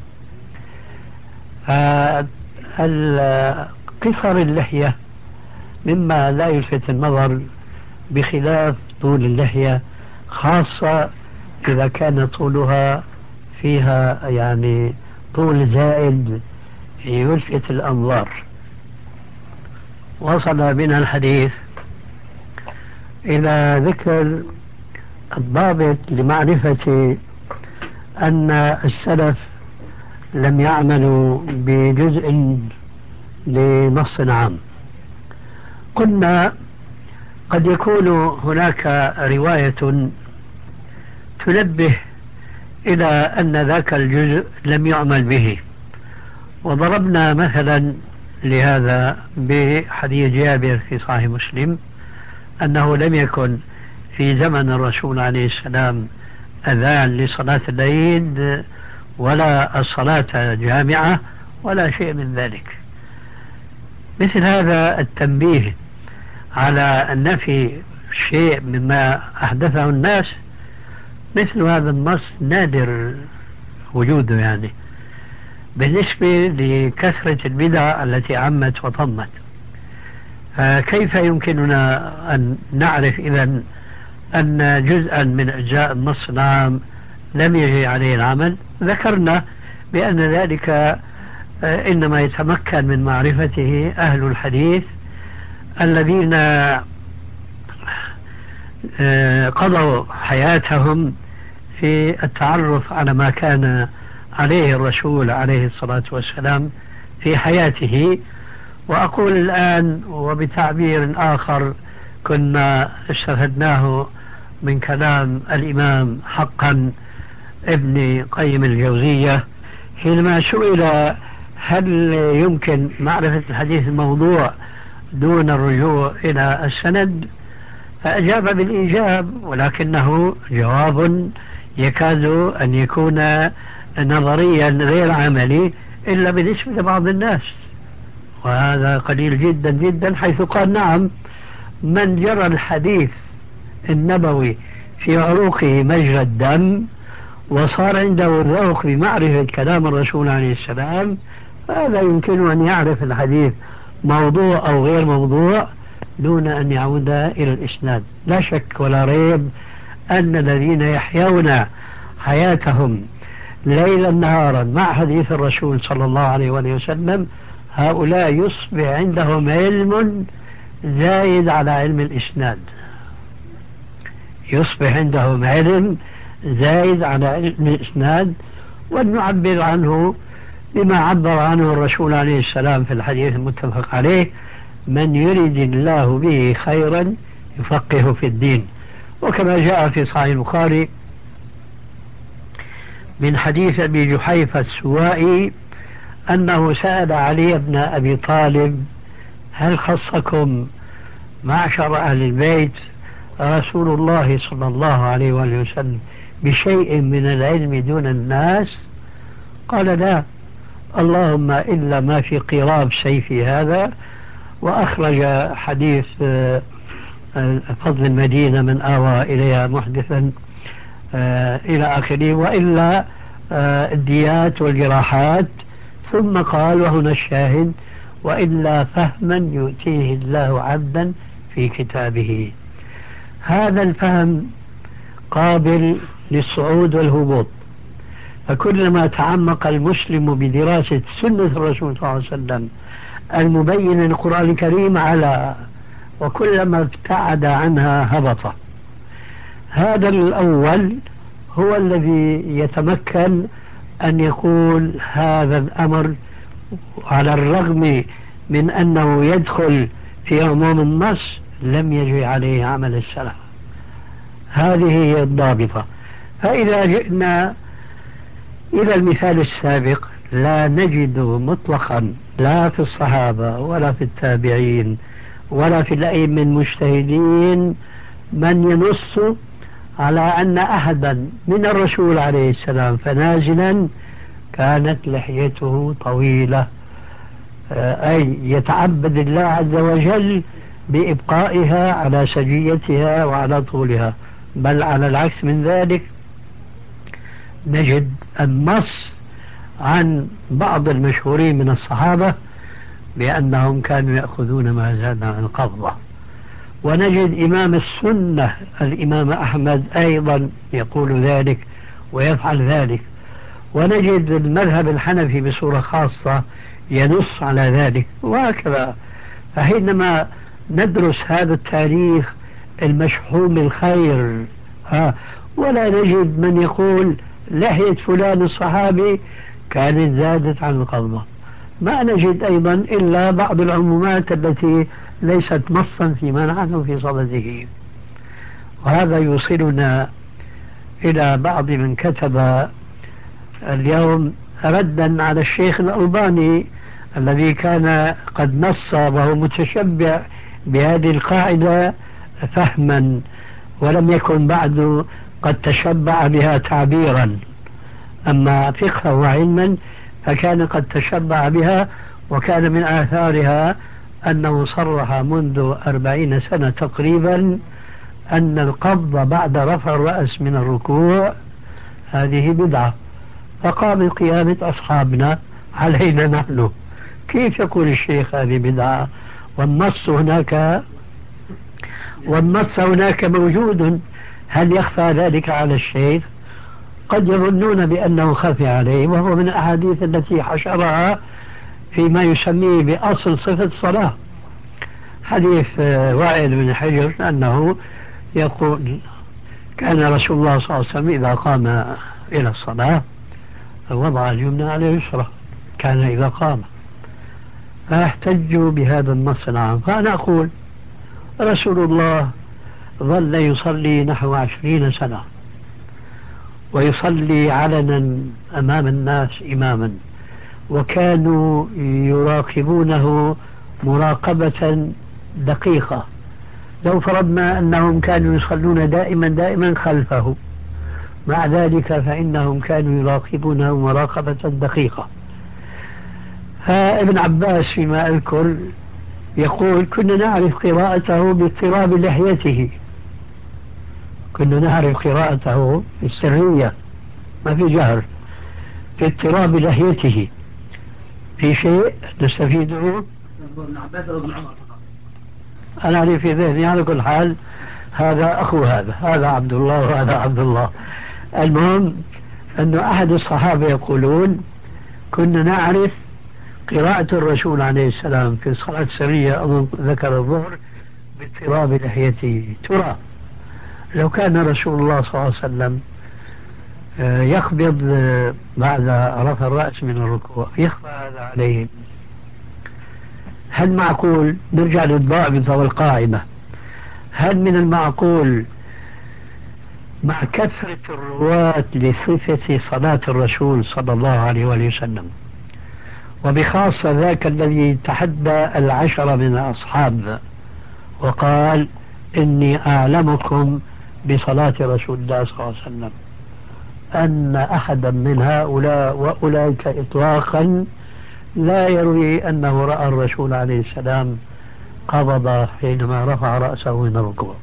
قصر اللحية مما لا يلفت النظر بخلاف طول اللحية، خاصة إذا كان طولها فيها يعني طول زائد يلفت الأنظار. وصل بنا الحديث إلى ذكر الضابط لمعرفة أن السلف لم يعملوا بجزء لنص عام. قلنا قد يكون هناك رواية تنبه إلى أن ذاك الجزء لم يعمل به، وضربنا مثلا لهذا بحديث جابر في صحيح مسلم أنه لم يكن في زمن الرسول عليه السلام أذان لصلاة العيد ولا الصلاة جامعة ولا شيء من ذلك. مثل هذا التنبيه على النفي شيء مما أحدثه الناس، مثل هذا النص نادر وجوده يعني بالنسبة لكثرة البدع التي عمت وطمت. فكيف يمكننا أن نعرف إذن أن جزءا من أجزاء النص العام لم يجري عليه العمل؟ ذكرنا بأن ذلك إنما يتمكن من معرفته أهل الحديث الذين قضوا حياتهم في التعرف على ما كان عليه الرسول عليه الصلاة والسلام في حياته. وأقول الآن وبتعبير آخر كنا استفدناه من كلام الإمام حقا ابن قيم الجوزية حينما سئل هل يمكن معرفة الحديث الموضوع دون الرجوع إلى السند، فأجاب بالإيجاب، ولكنه جواب يكاد أن يكون نظريا غير عملي إلا بالنسبة لبعض الناس، وهذا قليل جدا جدا، حيث قال نعم من جرى الحديث النبوي في عروقه مجرى الدم وصار عنده الذوق بمعرفة كلام الرسول عليه السلام، فهذا يمكن أن يعرف الحديث موضوع أو غير موضوع دون أن يعود إلى الإسناد. لا شك ولا ريب أن الذين يحيون حياتهم ليلا نهارا مع حديث الرسول صلى الله عليه وسلم هؤلاء يصبح عندهم علم زايد على علم الإسناد، يصبح عندهم علم زايد على علم الإسناد، ونعبر عنه بما عبر عنه الرسول عليه السلام في الحديث المتفق عليه: من يرد الله به خيرا يفقه في الدين. وكما جاء في صحيح البخاري من حديث أبي جحيفة السوائي أنه سأل علي بن أبي طالب: هل خصكم معشر أهل البيت رسول الله صلى الله عليه وسلم بشيء من العلم دون الناس؟ قال: لا، اللهم إلا ما في قراب سيفي هذا. وأخرج حديث فضل المدينة من آوى إليها محدثا إلى آخره، وإلا الديات والجراحات، ثم قال وهنا الشاهد: وإلا فهما يؤتيه الله عبدا في كتابه. هذا الفهم قابل للصعود والهبوط، فكلما تعمق المسلم بدراسة سنة الرسول صلى الله عليه وسلم المبين للقرآن الكريم على، وكلما ابتعد عنها هبط. هذا الأول هو الذي يتمكن أن يقول هذا الأمر على الرغم من أنه يدخل في عموم النص لم يجري عليه عمل السلف. هذه هي الضابطة. فإذا جئنا إلى المثال السابق لا نجد مطلقا لا في الصحابة ولا في التابعين ولا في الأئمة المجتهدين من ينص على أن أحدا من الرسول عليه السلام فنازلا كانت لحيته طويلة، أي يتعبد الله عز وجل بإبقائها على سجيتها وعلى طولها، بل على العكس من ذلك نجد النص عن بعض المشهورين من الصحابة بأنهم كانوا يأخذون ما زاد عن القبضة، ونجد إمام السنة الإمام أحمد أيضا يقول ذلك ويفعل ذلك، ونجد المذهب الحنفي بصورة خاصة ينص على ذلك، وهكذا. فحينما ندرس هذا التاريخ المشحون بالخير ولا نجد من يقول لحية فلان الصحابي كانت زادت عن القضبة. ما نجد أيضا إلا بعض العمومات التي ليست نصا فيما نحن في صدده. وهذا يوصلنا إلى بعض من كتب اليوم ردا على الشيخ الألباني الذي كان قد نص وهو متشبع بهذه القاعدة فهما، ولم يكن بعد قد تشبع بها تعبيرا، أما فقها وعلما فكان قد تشبع بها. وكان من آثارها أنه صرح منذ 40 سنة تقريبا أن القبض بعد رفع الرأس من الركوع هذه بدعة. فقام قيامة أصحابنا علينا نحن، كيف يقول الشيخ هذه بدعة والنص هناك موجود؟ هل يخفى ذلك على الشيخ؟ قد يظنون بأنه خفي عليه، وهو من الأحاديث التي حشرها فيما يسميه بأصل صفة الصلاة، حديث وائل بن حجر أنه يقول كان رسول الله صلى الله عليه وسلم إذا قام إلى الصلاة وضع اليمنى على اليسرى، كان إذا قام. فاحتجوا بهذا النص العام. فأنا أقول رسول الله ظل يصلي نحو 20 سنة، ويصلي علنا أمام الناس إماما، وكانوا يراقبونه مراقبة دقيقة. لو فرضنا أنهم كانوا يصلون دائما خلفه، مع ذلك فإنهم كانوا يراقبونه مراقبة دقيقة. فابن عباس فيما أذكر يقول كنا نعرف قراءته باضطراب لحيته، كنا نعرف قراءته السرية ما في جهر، في اضطراب لحيته. في شيء نستفيده؟ ابن عباس أو ابن عمر؟ أنا أعرف في ذهني على كل حال هذا أخو هذا عبد الله وهذا عبد الله. المهم أن أحد الصحابة يقولون كنا نعرف قراءة الرسول عليه السلام في الصلاة السرية، أظن ذكر الظهر، باضطراب لحيته. ترى لو كان رسول الله صلى الله عليه وسلم يقبض بعد رفع الرأس من الركوع يخفى هذا عليه، هل معقول نرجع للضابط والقاعدة؟ هل من المعقول مع كثرة الرواة لصفة صلاة الرسول صلى الله عليه وآله وسلم، وبخاصة ذاك الذي تحدى 10 من الأصحاب وقال إني أعلمكم بصلاة رسول الله صلى الله عليه وسلم، أن أحدا من هؤلاء وأولئك إطلاقا لا يروي أنه رأى الرسول عليه السلام قبض حينما رفع رأسه من الركوع.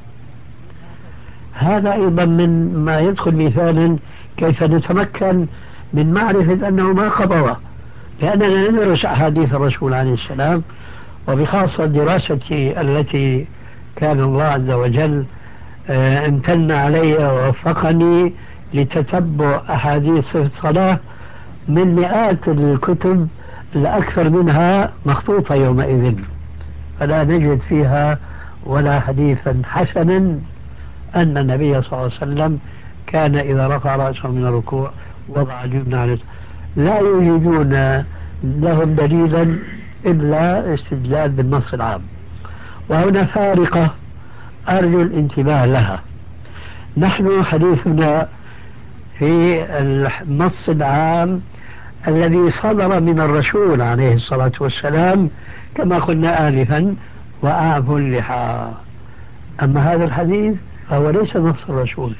هذا أيضا من ما يدخل مثالا كيف نتمكن من معرفة أنه ما قبض، لأننا ندرس أحاديث الرسول عليه السلام، وبخاصة الدراسة التي كان الله عز وجل امتن علي ووفقني لتتبع أحاديث الصلاة من مئات الكتب، الأكثر منها مخطوطة يومئذ، فلا نجد فيها ولا حديثا حسنا أن النبي صلى الله عليه وسلم كان إذا رفع رأسه من الركوع وضع اليمنى على اليسرى. لا يوجدون لهم دليلا إلا استدلال بالنص العام. وهنا فارقة أرجو الانتباه لها. نحن حديثنا في النص العام الذي صدر من الرسول عليه الصلاة والسلام كما قلنا آلفا وأعفوا اللحى. أما هذا الحديث فهو ليس نص الرسول،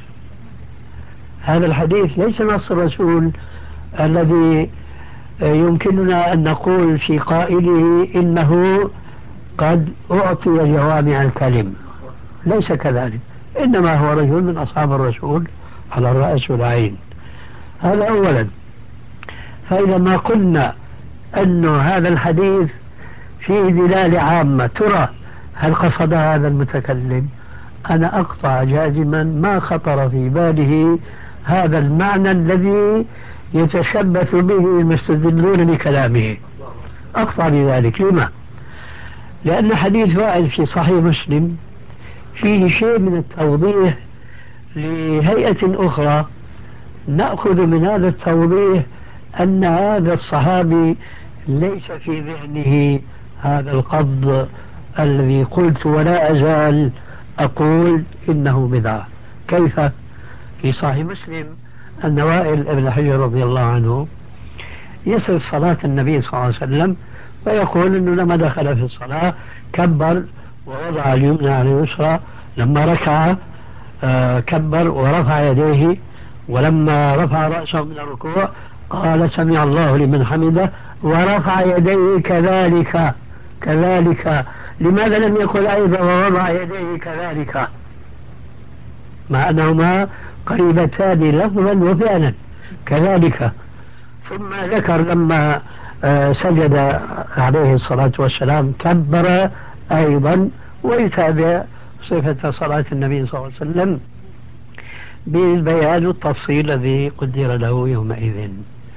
هذا الحديث ليس نص الرسول الذي يمكننا أن نقول في قائله إنه قد أعطي جوامع الكلم، ليس كذلك، إنما هو رجل من أصحاب الرسول على الرأس والعين. هذا أولا. فإذا ما قلنا أن هذا الحديث فيه دلالة عامة، ترى هل قصد هذا المتكلم؟ أنا أقطع جازما ما خطر في باله هذا المعنى الذي يتشبث به المستدلون بكلامه، أقطع بذلك. لما؟ لأن حديث وائل في صحيح مسلم فيه شيء من التوضيح لهيئة أخرى نأخذ من هذا التوضيح أن هذا الصحابي ليس في ذهنه هذا القبض الذي قلت ولا أزال أقول إنه بدعة. كيف؟ في صحيح مسلم أن وائل بن حجر رضي الله عنه يصف صلاة النبي صلى الله عليه وسلم ويقول أنه لما دخل في الصلاة كبر ووضع اليمنى على اليسرى، لما ركع كبر ورفع يديه، ولما رفع رأسه من الركوع قال سمع الله لمن حمده ورفع يديه كذلك. لماذا لم يقل أيضا ووضع يديه كذلك، مع أنهما قريبتان لفظا وفعلا كذلك؟ ثم ذكر لما سجد عليه الصلاة والسلام كبر أيضا، ويتابع صفة صلاة النبي صلى الله عليه وسلم بالبيان والتفصيل الذي قدر له يومئذ.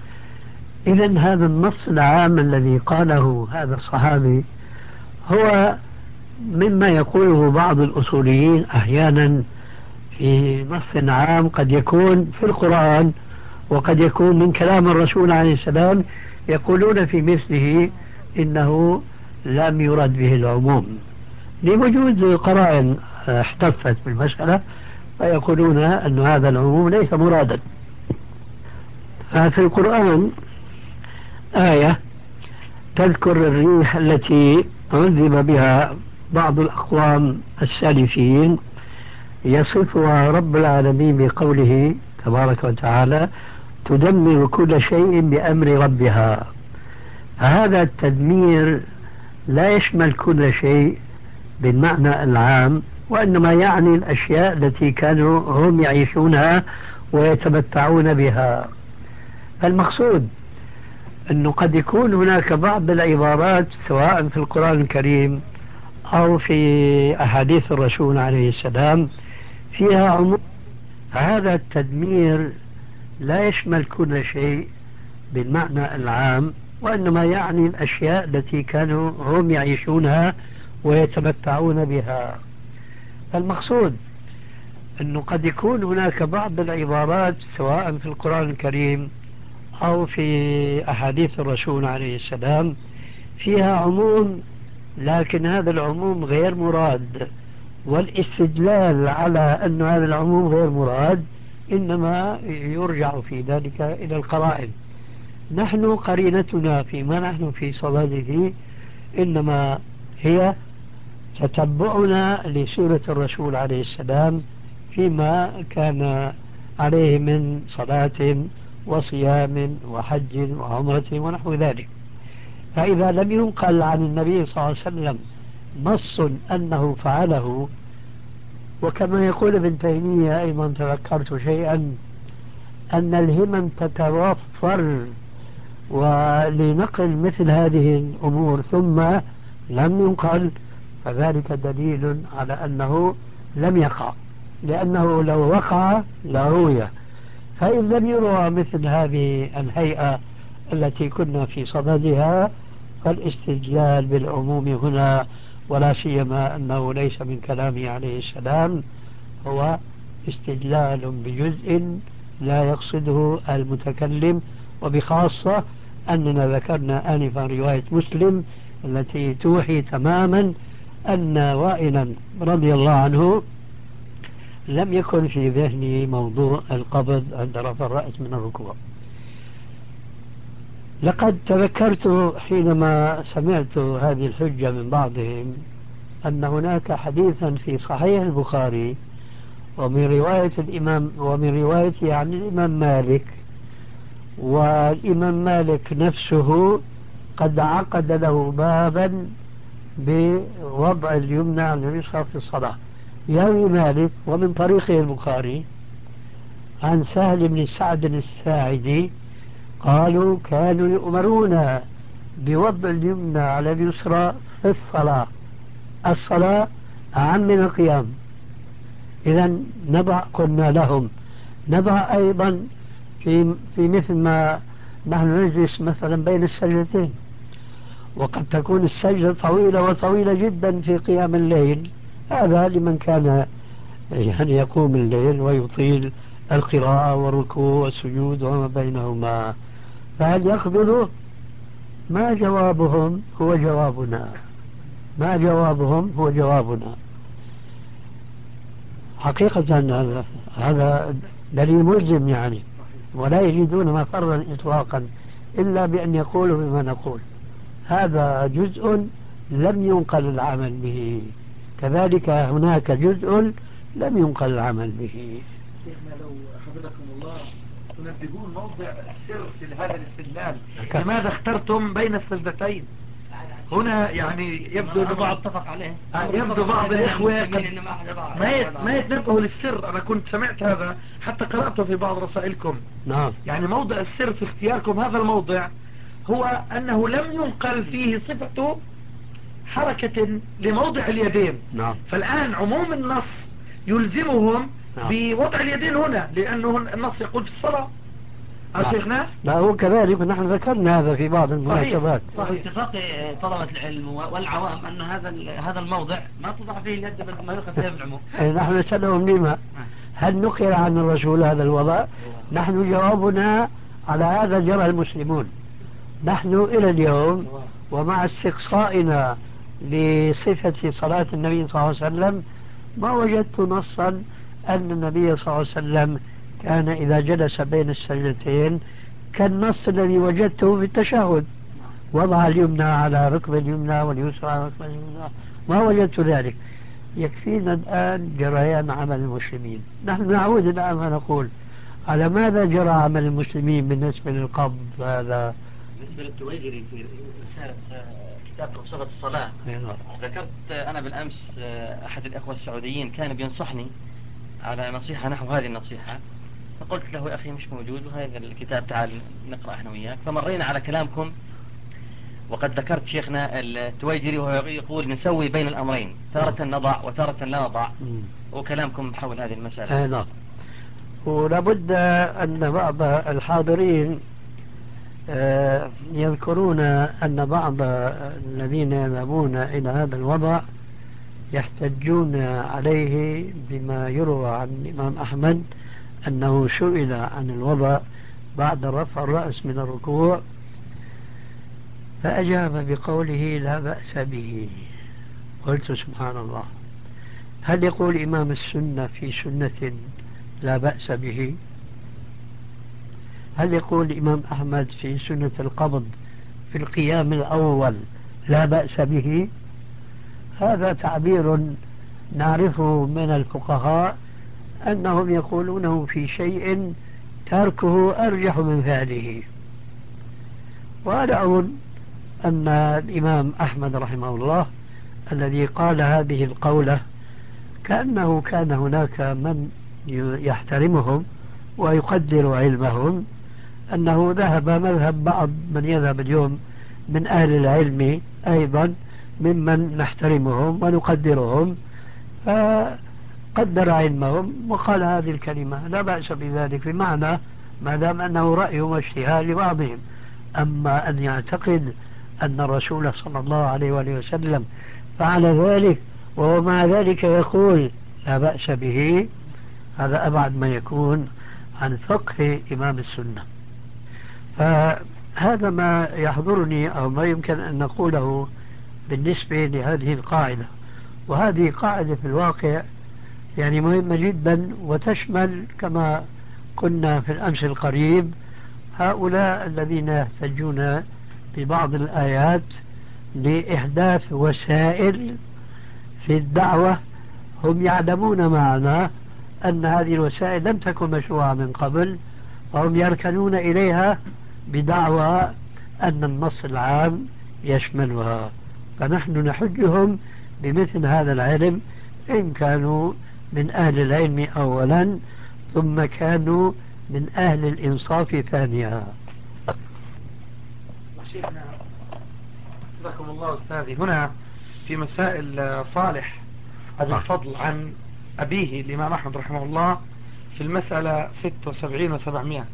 إذن هذا النص العام الذي قاله هذا الصحابي هو مما يقوله بعض الأصوليين أحيانا في نص عام قد يكون في القرآن وقد يكون من كلام الرسول عليه السلام، يقولون في مثله إنه لم يرد به العموم لوجود قرائن احتفت بالمسألة، فيقولون أن هذا العموم ليس مرادا. ففي القرآن آية تذكر الريح التي عذب بها بعض الأقوام السالفين، يصفها رب العالمين بقوله تبارك وتعالى تدمر كل شيء بأمر ربها. هذا التدمير لا يشمل كل شيء بالمعنى العام، وإنما يعني الأشياء التي كانوا هم يعيشونها ويتمتعون بها. المقصود أنه قد يكون هناك بعض العبارات سواء في القرآن الكريم أو في أحاديث الرسول عليه السلام فيها عموم. هذا التدمير لا يشمل كل شيء بالمعنى العام، وإنما يعني الأشياء التي كانوا هم يعيشونها ويتمتعون بها. المقصود أنه قد يكون هناك بعض العبارات سواء في القرآن الكريم أو في أحاديث الرسول عليه السلام فيها عموم، لكن هذا العموم غير مراد، والاستدلال على أن هذا العموم غير مراد إنما يرجع في ذلك إلى القرائن. نحن قرينتنا فيما نحن في صدده إنما هي تتبعنا لسيرة الرسول عليه السلام فيما كان عليه من صلاة وصيام وحج وعمرة ونحو ذلك. فإذا لم ينقل عن النبي صلى الله عليه وسلم نص أنه فعله، وكما يقول ابن تيمية أيضا تذكرت شيئا أن الهمم تتوفر ولنقل مثل هذه الأمور ثم لم ينقل، فذلك دليل على أنه لم يقع، لأنه لو وقع لروي. فإن لم يروى مثل هذه الهيئة التي كنا في صددها فالاستدلال بالعموم هنا، ولا سيما أنه ليس من كلامه عليه السلام، هو استدلال بجزء لا يقصده المتكلم، وبخاصة أننا ذكرنا آنفا رواية مسلم التي توحي تماما أن وائلا رضي الله عنه لم يكن في ذهنه موضوع القبض عند رفع الرأس من الركوع. لقد تذكرت حينما سمعت هذه الحجة من بعضهم أن هناك حديثا في صحيح البخاري ومن رواية عن الإمام مالك، والإمام مالك نفسه قد عقد له بابا بوضع اليمنى على اليسرى في الصلاة. يروي مالك ومن طريقه البخاري عن سهل بن سعد الساعدي قالوا كانوا يؤمرون بوضع اليمنى على اليسرى في الصلاة أعم من القيام. إذا قلنا لهم نضع أيضا في مثل ما نحن نجلس مثلا بين السجدتين، وقد تكون السجدة طويلة وطويلة جدا في قيام الليل، هذا لمن كان يعني يقوم الليل ويطيل القراءة والركوع والسجود وما بينهما، فهل يقبضه؟ ما جوابهم هو جوابنا، ما جوابهم هو جوابنا. حقيقة هذا دليل ملزم يعني، ولا يجدون مفرا إطلاقا إلا بأن يقولوا بما نقول. هذا جزء لم ينقل العمل به، كذلك هناك جزء لم ينقل العمل به. شيخنا لو حفظكم الله تنبهون موضع السر في هذا الاستدلال، لماذا اخترتم بين السجدتين؟ هنا يعني يبدو ان بعض اتفق عليه، يبدو بعض الاخوه ما يتنبهوا للسر. انا كنت سمعت هذا حتى قرأته في بعض رسائلكم. نعم. يعني موضع السر في اختياركم هذا الموضع هو انه لم ينقل فيه صفة حركة لموضع اليدين. نعم. فالان عموم النص يلزمهم نعم. بوضع اليدين هنا، لانه النص يقول في الصلاة. شيخنا لا هو كذلك، نحن ذكرنا هذا في بعض المناسبات. صحيح. اتفاق طلبة العلم والعوام أن هذا الموضع ما تضع فيه اليد بل ما يؤخذ فيه بالعموم. نحن نسألهم لما هل نقل عن الرسول هذا الوضع؟ نحن جوابنا على هذا جرى المسلمون. نحن إلى اليوم ومع استقصائنا لصفة صلاة النبي صلى الله عليه وسلم ما وجدت نصا أن النبي صلى الله عليه وسلم كان إذا جلس بين السجدتين كالنص الذي وجدته في التشهد، وضع اليمنى على ركبة اليمنى واليسرى على ركبة اليمنى، ما وجدت ذلك. يكفينا الآن جريان عمل المسلمين. نحن نعود الآن ونقول على ماذا جرى عمل المسلمين بالنسبة للقبض هذا؟ بالنسبة للتويجري في رسالة كتاب صفة الصلاة، ذكرت أنا بالأمس أحد الأخوة السعوديين كان بينصحني على نصيحة نحو هذه النصيحة، فقلت له يا أخي مش موجود وهذا الكتاب تعال نقرأ احنا وياك. فمرينا على كلامكم وقد ذكرت شيخنا التويجري وهو يقول نسوي بين الأمرين، تارة نضع وتارة لا نضع، وكلامكم حول هذه المسألة. نعم. ولابد أن بعض الحاضرين يذكرون أن بعض الذين يذهبون إلى هذا الوضع يحتجون عليه بما يروى عن الإمام أحمد أنه سئل عن الوضع بعد رفع الرأس من الركوع فأجاب بقوله لا بأس به. قلت سبحان الله، هل يقول إمام السنة في سنة لا بأس به؟ هل يقول الإمام أحمد في سنة القبض في القيام الأول لا بأس به؟ هذا تعبير نعرفه من الفقهاء أنهم يقولونه في شيء تركه أرجح من فعله. وأنا أظن أن الإمام أحمد رحمه الله الذي قال هذه القولة كأنه كان هناك من يحترمهم ويقدر علمهم، أنه ذهب مذهب بعض من يذهب اليوم من أهل العلم أيضا ممن نحترمهم ونقدرهم، فقدر علمهم وقال هذه الكلمة لا بأس بذلك، بمعنى ما دام أنه رأي واجتهاد لبعضهم. أما أن يعتقد أن الرسول صلى الله عليه وآله وسلم فعل ذلك وهو مع ذلك يقول لا بأس به، هذا أبعد ما يكون عن فقه إمام السنة. فهذا ما يحضرني أو ما يمكن أن نقوله بالنسبة لهذه القاعدة. وهذه قاعدة في الواقع يعني مهمة جدا، وتشمل كما قلنا في الأمس القريب هؤلاء الذين يحتجون ببعض الآيات لإحداث وسائل في الدعوة، هم يعلمون معنا أن هذه الوسائل لم تكن مشروعة من قبل، وهم يركنون إليها بدعوى أن النص العام يشملها. فنحن نحجهم بمثل هذا العلم إن كانوا من أهل العلم أولا ثم كانوا من أهل الإنصاف ثانيا. شيخنا جزاكم الله أستاذي، هنا في مسائل صالح أبي الفضل عن أبيه الإمام أحمد رحمه الله في المسألة 76 و700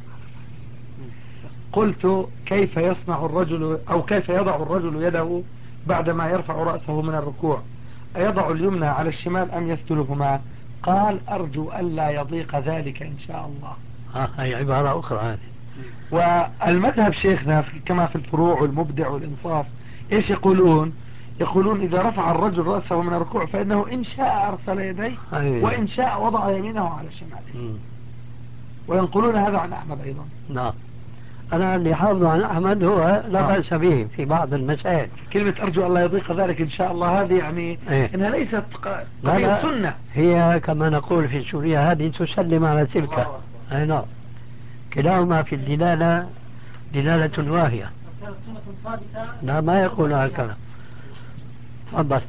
قلت كيف يصنع الرجل أو كيف يضع الرجل يده بعدما يرفع رأسه من الركوع؟ أيضع اليمنى على الشمال أم يسدلهما؟ قال أرجو ألا يضيق ذلك إن شاء الله. هي عبارة أخرى هذه. والمذهب شيخنا كما في الفروع والمبدع والإنصاف إيش يقولون؟ يقولون إذا رفع الرجل رأسه من الركوع فإنه إن شاء أرسل يديه وإن شاء وضع يمينه على شماله. وينقلون هذا عن أحمد أيضا. نعم. أنا اللي حافظه عن أحمد هو لا بأس به في بعض المسائل. كلمة أرجو الله يضيق ذلك إن شاء الله هذه يعني إنها ليست قضية سنة، هي كما نقول في سوريا هذه تسلم على تلك. أي نعم. كلاهما في الدلالة دلالة واهية. لا ما يقول هكذا. تفضل.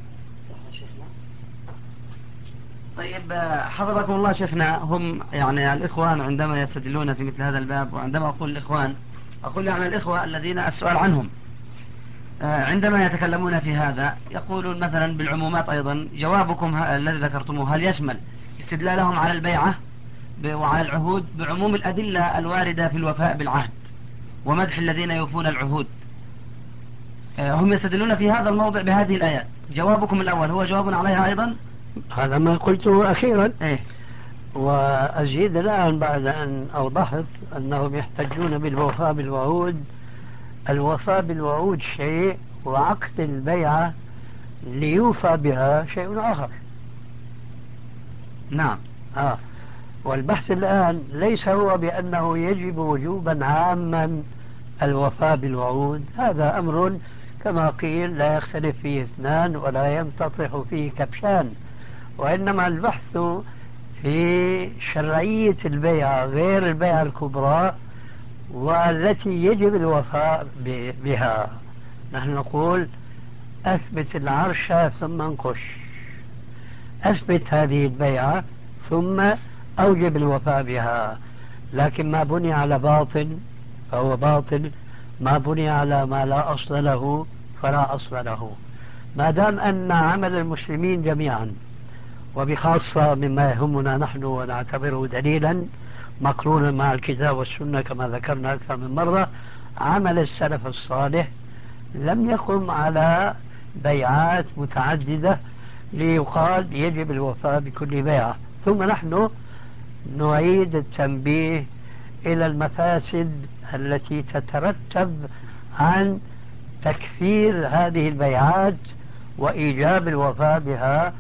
طيب حفظكم الله شيخنا، هم يعني الإخوان عندما يستدلون في مثل هذا الباب، وعندما أقول الإخوان أقول يعني الإخوة الذين السؤال عنهم عندما يتكلمون في هذا يقولون مثلا بالعمومات أيضا جوابكم الذي ذكرتموه هل يشمل استدلالهم على البيعة وعلى العهود بعموم الأدلة الواردة في الوفاء بالعهد ومدح الذين يوفون العهود؟ هم يستدلون في هذا الموضع بهذه الآيات. جوابكم الأول هو جواب عليها أيضا؟ هذا ما قلته أخيرا. وأزيد الآن بعد أن أوضحت أنهم يحتجون بالوفاء بالوعود. الوفاء بالوعود شيء، وعقد البيعة ليوفى بها شيء آخر. نعم. والبحث الآن ليس هو بأنه يجب وجوبا عاما الوفاء بالوعود، هذا أمر كما قيل لا يختلف فيه اثنان ولا ينتطح فيه كبشان، وإنما البحث في شرعية البيعة غير البيعة الكبرى والتي يجب الوفاء بها. نحن نقول أثبت العرش ثم انقش، أثبت هذه البيعة ثم أوجب الوفاء بها، لكن ما بني على باطل فهو باطل، ما بني على ما لا أصل له فلا أصل له. ما دام أن عمل المسلمين جميعا وبخاصة مما يهمنا نحن ونعتبره دليلا مقرونا مع الكتاب والسنة كما ذكرنا أكثر من مرة، عمل السلف الصالح لم يقم على بيعات متعددة ليقال يجب الوفاء بكل بيعة. ثم نحن نعيد التنبيه إلى المفاسد التي تترتب عن تكثير هذه البيعات وإيجاب الوفاء بها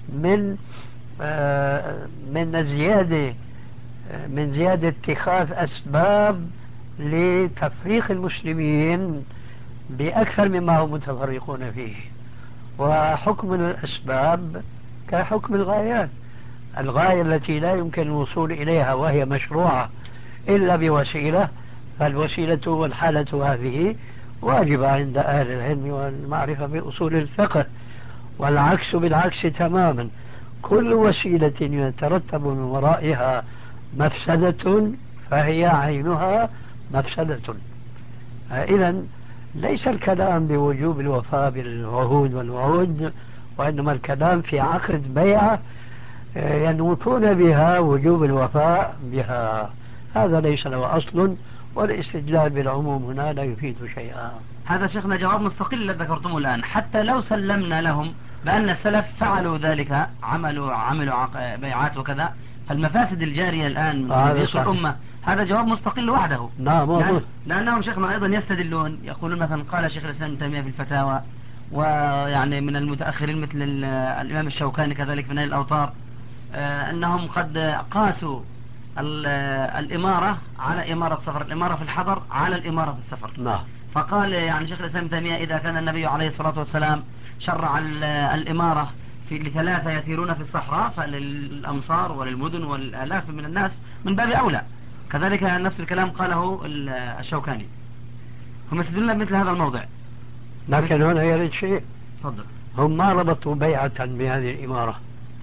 من زيادة اتخاذ أسباب لتفريق المسلمين بأكثر مما هم متفرقون فيه. وحكم الأسباب كحكم الغايات، الغاية التي لا يمكن الوصول إليها وهي مشروعة إلا بوسيلة، فالوسيلة والحالة هذه واجبة عند أهل العلم والمعرفة بأصول الفقه. والعكس بالعكس تماما، كل وسيلة يترتب من ورائها مفسدة فهي عينها مفسدة. إذن ليس الكلام بوجوب الوفاء بالعهود والوعود، وإنما الكلام في عقد بيعة ينوطون بها وجوب الوفاء بها، هذا ليس له أصل، والاستدلال بالعموم هنا لا يفيد شيئا. هذا شيخنا جواب مستقل الذي ذكرتموه الآن. حتى لو سلمنا لهم بأن السلف فعلوا ذلك، عملوا بيعات وكذا، فالمفاسد الجارية الآن من تضييق الأمة هذا جواب مستقل وحده. نعم. لأنهم شيخنا أيضا يستدلون، يقولون مثلا قال شيخ الإسلام ابن تيمية في الفتاوى، ويعني من المتأخرين مثل الإمام الشوكاني كذلك في نيل الأوطار، أنهم قد قاسوا الإمارة على إمارة السفر، الإمارة في الحضر على الإمارة في السفر. نعم. فقال يعني شيخ الإسلام ابن تيمية إذا كان النبي عليه الصلاة والسلام شرع الإمارة لثلاثة يسيرون في الصحراء، فللأمصار وللمدن والآلاف من الناس من باب أولى. كذلك نفس الكلام قاله الشوكاني. هم يستدلون بمثل هذا الموضع. لكن هنا يريد شيء. تفضل. هم ما ربطوا بيعة بهذه الإمارة،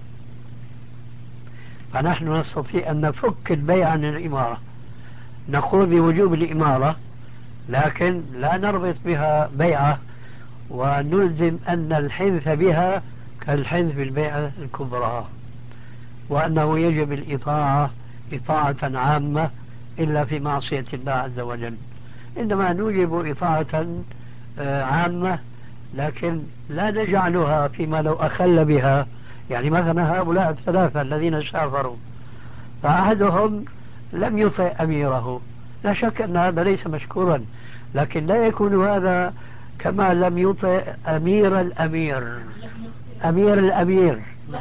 فنحن نستطيع أن نفك البيعة عن الإمارة، نقول بوجوب الإمارة لكن لا نربط بها بيعة ونلزم أن الحنث بها كالحنث بالبيعة الكبرى، وأنه يجب الإطاعة إطاعة عامة إلا في معصية الله عز وجل. إنما نوجب إطاعة عامة لكن لا نجعلها فيما لو أخل بها يعني مثلا هؤلاء الثلاثة الذين سافروا فأحدهم لم يطع أميره، لا شك أن هذا ليس مشكورا، لكن لا يكون هذا كما لم يطع أمير الأمير. أمير الأمير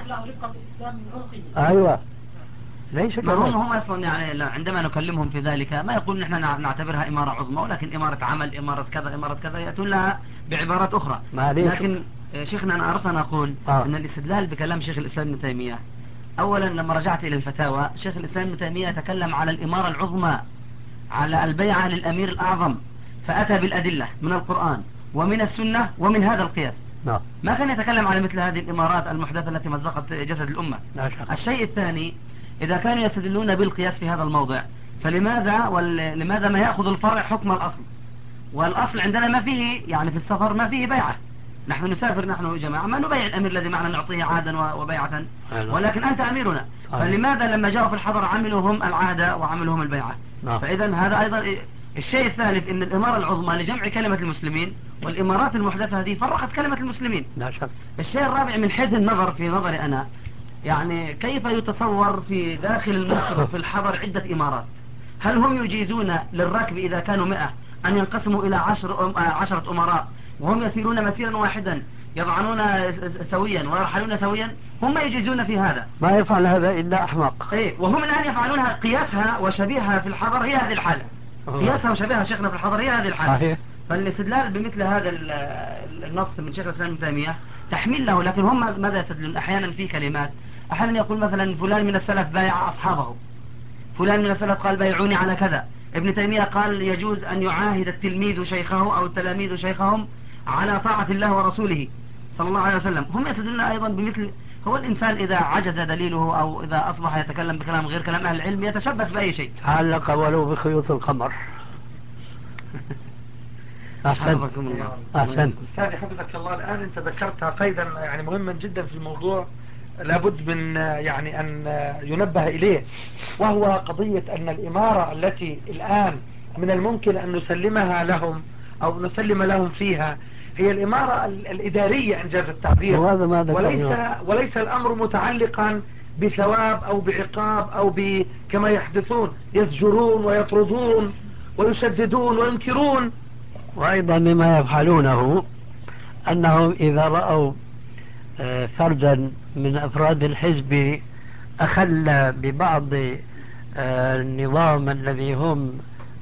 أيوة ليس ما كذلك. هم اصلا يعني عندما نكلمهم في ذلك ما يقول نحن نعتبرها اماره عظمى، ولكن اماره عمل، اماره كذا، اماره كذا، ياتون لها بعبارات اخرى. لكن شيخنا انا اردت ان اقول ان الاستدلال بكلام شيخ الاسلام ابن تيميه، اولا لما رجعت الى الفتاوى شيخ الاسلام ابن تيميه تكلم على الاماره العظمى، على البيعه للامير الاعظم، فاتى بالادله من القران ومن السنه ومن هذا القياس. ما كان يتكلم على مثل هذه الامارات المحدثه التي مزقت جسد الامه. الشيء الثاني، إذا كانوا يستدلون بالقياس في هذا الموضع لماذا ما يأخذ الفرع حكم الأصل؟ والأصل عندنا ما فيه، يعني في السفر ما فيه بيعة. نحن نسافر نحن جماعة ما نبيع الأمير الذي معنا نعطيه عادا وبيعة، ولكن أنت أميرنا، فلماذا لما جاءوا في الحضر عملوا هم العادة وعملوا هم البيعة؟ فإذا هذا أيضا. الشيء الثالث ان الامارة العظمى لجمع كلمة المسلمين، والامارات المحدثة هذه فرقت كلمة المسلمين. الشيء الرابع من حيث النظر في نظري انا، يعني كيف يتصور في داخل مصر في الحضر عدة امارات؟ هل هم يجيزون للركب اذا كانوا 100 ان ينقسموا الى 10 امراء وهم يسيرون مسيرا واحدا يضعنون سويا ويرحلون سويا؟ هم يجيزون في هذا. ما يفعل هذا الا احمق. ايه، وهم الان يفعلونها. قياسها وشبيهها في الحضر هي هذه الحالة. قياسها وشبيهها شيخنا في الحضر هي هذه الحالة. فالاستدلال بمثل هذا النص من شيخ الاسلام ابن تيمية تحميل له، لكن هم ماذا يستدلون؟ احيانا في كلمات، احيانا يقول مثلا فلان من السلف بايع اصحابه، فلان من السلف قال بايعوني على كذا، ابن تيمية قال يجوز ان يعاهد التلميذ شيخه او التلاميذ شيخهم على طاعة الله ورسوله صلى الله عليه وسلم. هم يستدلون ايضا بمثل. هو الانسان اذا عجز دليله او اذا اصبح يتكلم بكلام غير كلام اهل العلم يتشبث باي شيء. تعلق ولو بخيوط القمر. أحسنت. أستاذ حفظك الله، الآن أنت ذكرت قيدا يعني مهما جدا في الموضوع لابد من يعني أن ينبه إليه، وهو قضية أن الإمارة التي الآن من الممكن أن نسلمها لهم أو نسلم لهم فيها هي الإمارة الإدارية إنجاز التعبير، وليس الأمر متعلقا بثواب أو بعقاب أو كما يحدثون يزجرون ويطردون ويسددون وينكرون. وأيضا مما يفعلونه أنهم إذا رأوا فردا من أفراد الحزب أخل ببعض النظام الذي هم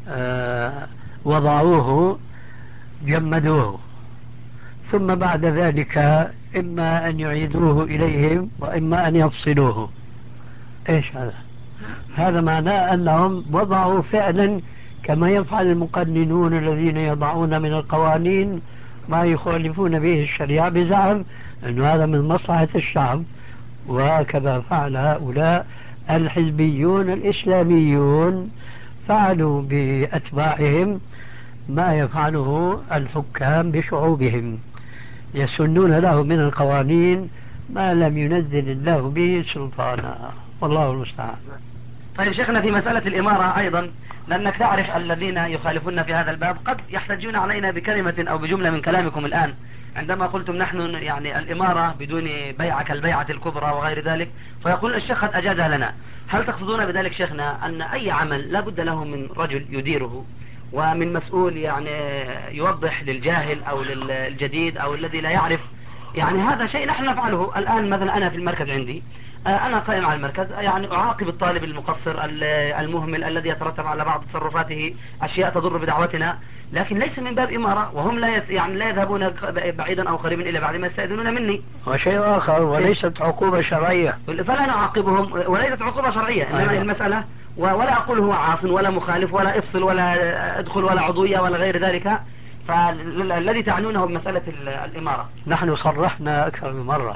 وضعوه جمدوه، ثم بعد ذلك إما أن يعيدوه إليهم وإما أن يفصلوه. إيش هذا معناه أنهم وضعوا فعلا كما يفعل المقننون الذين يضعون من القوانين ما يخالفون به الشريعة بزعم أن هذا من مصلحة الشعب، وهكذا فعل هؤلاء الحزبيون الإسلاميون، فعلوا بأتباعهم ما يفعله الحكام بشعوبهم، يسنون له من القوانين ما لم ينزل الله به سلطانا، والله المستعان. طيب شيخنا، في مسألة الإمارة أيضا، لأنك تعرف الذين يخالفون في هذا الباب قد يحتجون علينا بكلمة أو بجملة من كلامكم الآن عندما قلتم نحن يعني الإمارة بدون بيعة كالبيعة الكبرى وغير ذلك، فيقول الشيخ قد أجازها لنا. هل تقصدون بذلك شيخنا أن أي عمل لا بد له من رجل يديره ومن مسؤول يعني يوضح للجاهل أو للجديد أو الذي لا يعرف؟ يعني هذا شيء نحن نفعله الآن. مثلا أنا في المركز عندي، أنا قائم على المركز، يعني أعاقب الطالب المقصر المهمل الذي يترتب على بعض تصرفاته أشياء تضر بدعوتنا، لكن ليس من باب إمارة، وهم لا يذهبون بعيدا أو قريبا إلا بعد ما يستأذنون مني. وشيء آخر، وليست عقوبة شرعية، فلا نعاقبهم، وليست عقوبة شرعية، إنما المسألة ولا أقول هو عاص ولا مخالف ولا افصل ولا ادخل ولا عضوية ولا غير ذلك. فالذي تعنونه بمسألة الإمارة، نحن صرحنا أكثر من مرة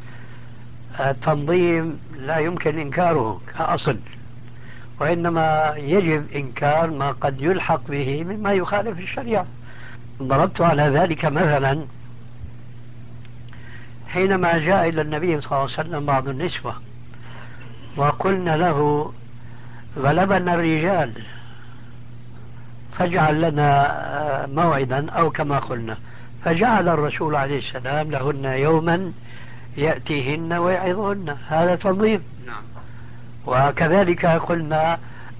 التنظيم لا يمكن إنكاره كأصل، وإنما يجب إنكار ما قد يلحق به مما يخالف الشريعة. ضربت على ذلك مثلا حينما جاء إلى النبي صلى الله عليه وسلم بعض النسوة وقلنا له غلبنا الرجال فاجعل لنا موعدا أو كما قلنا، فجعل الرسول عليه السلام لهن يوما يأتيهن ويعظهن، هذا تنظيم. نعم. وكذلك قلنا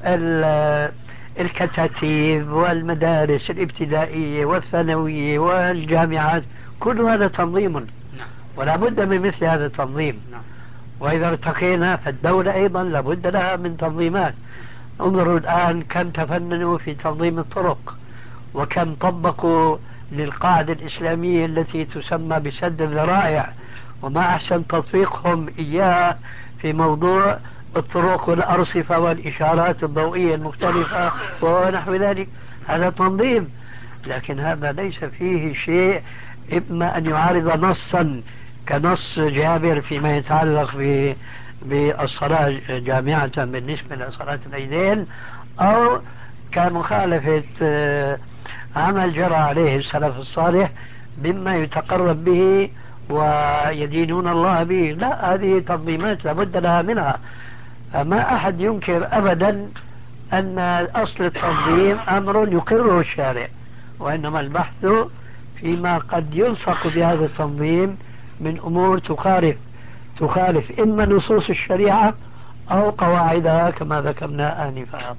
الكتاتيب والمدارس الابتدائية والثانوية والجامعات، كل هذا تنظيم. نعم. ولا بد من مثل هذا التنظيم. نعم. وإذا ارتقينا فالدولة أيضا لابد لها من تنظيمات. انظروا الآن كم تفننوا في تنظيم الطرق، وكم طبقوا للقاعدة الإسلامية التي تسمى بسد الذرائع، وما أحسن تطبيقهم إياها في موضوع الطرق والأرصفة والإشارات الضوئية المختلفة ونحو ذلك. هذا تنظيم، لكن هذا ليس فيه شيء إما أن يعارض نصا كنص جابر فيما يتعلق بالصلاة جامعة بالنسبة لصلاة العيدين، أو كمخالفة عمل جرى عليه السلف الصالح مما يتقرب به ويدينون الله به. لا، هذه تنظيمات لابد لها منها. ما أحد ينكر أبدا أن أصل التنظيم أمر يقره الشارع، وإنما البحث فيما قد يلصق بهذا التنظيم من أمور تخالف إما نصوص الشريعة أو قواعدها كما ذكرنا آنفا.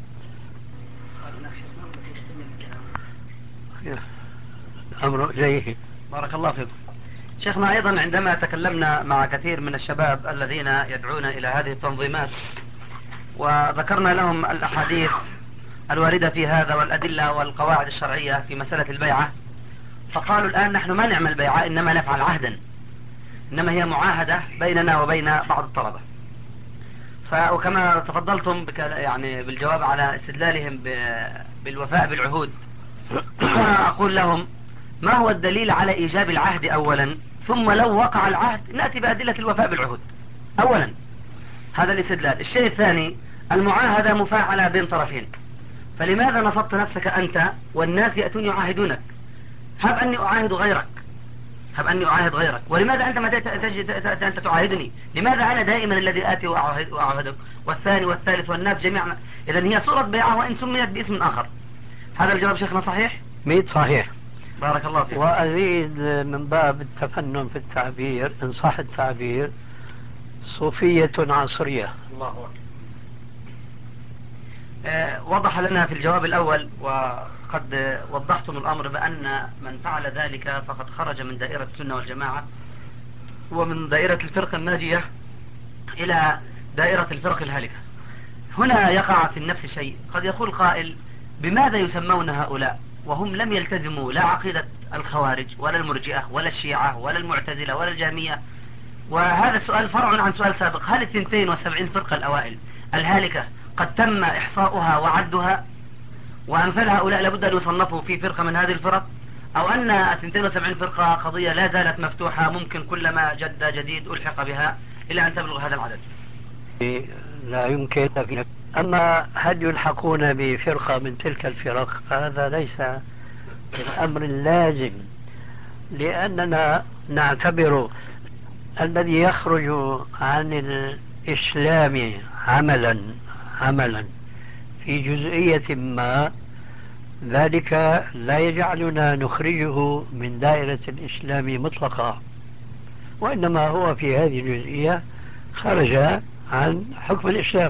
أمر إليه. بارك الله فيكم. شيخنا، أيضا عندما تكلمنا مع كثير من الشباب الذين يدعون إلى هذه التنظيمات وذكرنا لهم الأحاديث الواردة في هذا والأدلة والقواعد الشرعية في مسألة البيعة، فقالوا الآن نحن ما نعمل بيعة، إنما نفعل عهدا، إنما هي معاهدة بيننا وبين بعض الطلبة. وكما تفضلتم يعني بالجواب على استدلالهم بالوفاء بالعهود، فأقول لهم ما هو الدليل على إيجاب العهد أولا، ثم لو وقع العهد نأتي بأدلة الوفاء بالعهود أولا. هذا الاستدلال. الشيء الثاني، المعاهدة مفاعلة بين طرفين، فلماذا نصبت نفسك أنت والناس يأتون يعاهدونك؟ هب أني أعاهد غيرك، ولماذا أنت ما تأتي أنت تعاهدني؟ لماذا أنا دائما الذي آتي وأعاهدك، والثاني والثالث والناس جميعا؟ إذن هي صورة بيعة وإن سميت باسم آخر. هذا الجواب شيخنا صحيح؟ 100 صحيح. بارك الله فيك. وأزيد من باب التفنن في التعبير إن صح التعبير، صوفية عصرية. الله أكبر. وضح لنا في الجواب الأول وقد وضحتم الأمر بأن من فعل ذلك فقد خرج من دائرة السنة والجماعة ومن دائرة الفرقة الناجية إلى دائرة الفرق الهالكة. هنا يقع في النفس شيء، قد يقول قائل بماذا يسمون هؤلاء وهم لم يلتزموا لا عقيدة الخوارج ولا المرجئة ولا الشيعة ولا المعتزلة ولا الجهمية؟ وهذا السؤال فرع عن سؤال سابق، هل 72 فرقة الأوائل الهالكة قد تم إحصاؤها وعدها وأمثال هؤلاء لابد أن يصنفوا في فرقة من هذه الفرق، أو أن 72 فرقة قضية لا زالت مفتوحة ممكن كلما جد جديد ألحق بها إلى أن تبلغ هذا العدد؟ لا يمكن. أما هل يلحقون بفرقة من تلك الفرق فهذا ليس الأمر اللازم، لأننا نعتبر الذي يخرج عن الإسلام عملا في جزئية ما، ذلك لا يجعلنا نخرجه من دائرة الإسلام مطلقا، وإنما هو في هذه الجزئية خرج عن حكم الإسلام.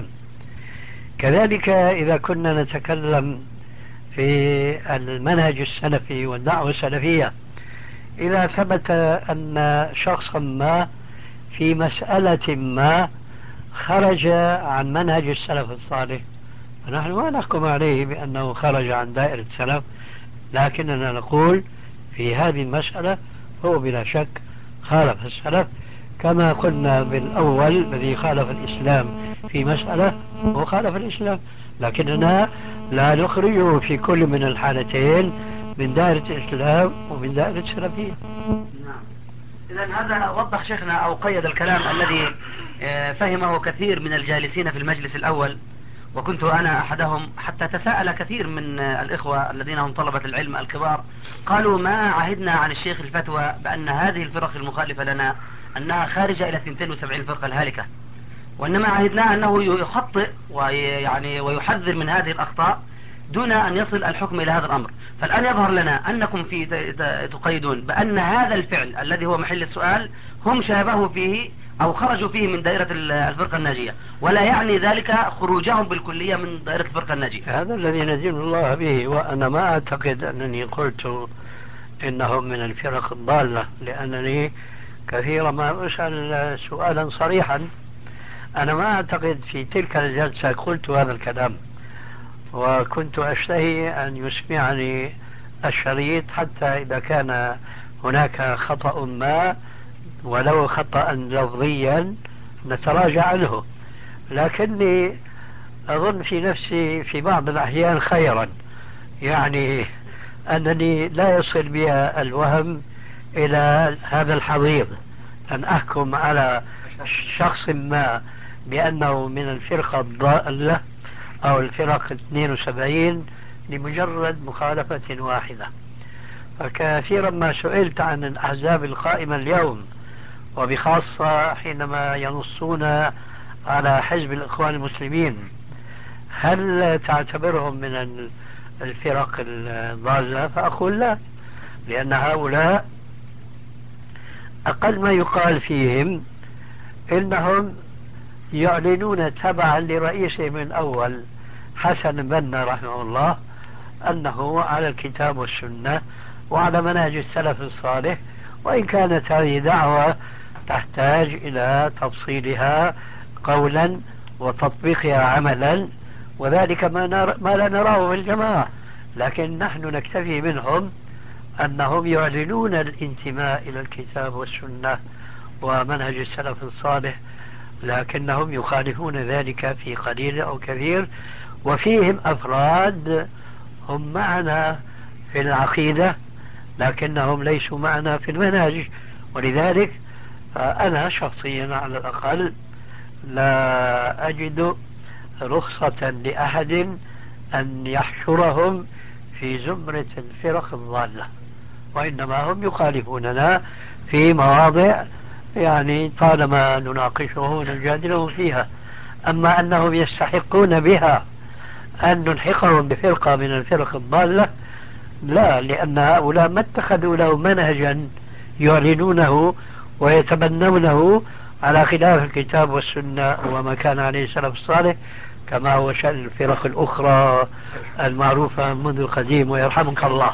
كذلك إذا كنا نتكلم في المنهج السلفي والدعوة السلفية، إذا ثبت أن شخصا ما في مسألة ما خرج عن منهج السلف الصالح، فنحن ما نحكم عليه بأنه خرج عن دائرة السلف، لكننا نقول في هذه المسألة هو بلا شك خالف السلف، كما قلنا بالأول الذي خالف الإسلام في مسألة هو خالف الإسلام، لكننا لا نخرجه في كل من الحالتين من دائرة الإسلام ومن دائرة السلفية. نعم. إذن هذا وضح شيخنا أو قيد الكلام الذي فهمه كثير من الجالسين في المجلس الأول، وكنت أنا أحدهم، حتى تساءل كثير من الإخوة الذين هم طلبة العلم الكبار، قالوا ما عهدنا عن الشيخ الفتوى بأن هذه الفرق المخالفة لنا أنها خارجة إلى 72 فرقة الهالكة، وإنما عهدنا أنه يخطئ ويحذر من هذه الأخطاء دون أن يصل الحكم إلى هذا الأمر. فالآن يظهر لنا أنكم في تقيدون بأن هذا الفعل الذي هو محل السؤال هم شابهوا فيه أو خرجوا فيه من دائرة الفرقة الناجية، ولا يعني ذلك خروجهم بالكلية من دائرة الفرقة الناجية. هذا الذي ندين الله به، وأنا ما أعتقد أنني قلت إنهم من الفرق الضالة، لأنني كثيرا ما أسأل سؤالا صريحا. أنا ما أعتقد في تلك الجلسة قلت هذا الكلام، وكنت أشتهي أن يسمعني الشريط حتى إذا كان هناك خطأ ما ولو خطأ لفظيا نتراجع عنه، لكني أظن في نفسي في بعض الأحيان خيرا، يعني أنني لا يصل بي الوهم إلى هذا الحضيض أن أحكم على شخص ما بأنه من الفرقة الضالة أو الفرق 72 لمجرد مخالفة واحدة. فكثيرا ما سئلت عن الأحزاب القائمة اليوم، وبخاصة حينما ينصون على حزب الإخوان المسلمين، هل تعتبرهم من الفرق الضالة؟ فأقول لا، لأن هؤلاء أقل ما يقال فيهم إنهم يعلنون تبعا لرئيسهم الأول حسن البنا رحمه الله أنه على الكتاب والسنة وعلى منهج السلف الصالح، وإن كانت هذه دعوة تحتاج إلى تفصيلها قولا وتطبيقها عملا، وذلك ما لا نراه في الجماعة، لكن نحن نكتفي منهم أنهم يعلنون الانتماء إلى الكتاب والسنة ومنهج السلف الصالح، لكنهم يخالفون ذلك في قليل أو كثير. وفيهم أفراد هم معنا في العقيدة لكنهم ليسوا معنا في المنهج، ولذلك أنا شخصيا على الأقل لا أجد رخصة لأحد أن يحشرهم في زمرة الفرق الضالة، وإنما هم يخالفوننا في مواضع يعني طالما نناقشهم ونجادلهم فيها. أما أنهم يستحقون بها أن نلحقهم بفرقة من الفرق الضالة لا، لأن هؤلاء ما اتخذوا له منهجا يعلنونه ويتبنونه على خلاف الكتاب والسنة وما كان عليه السلف الصالح، كما هو شأن الفرق الأخرى المعروفة منذ القديم ويرحمك الله.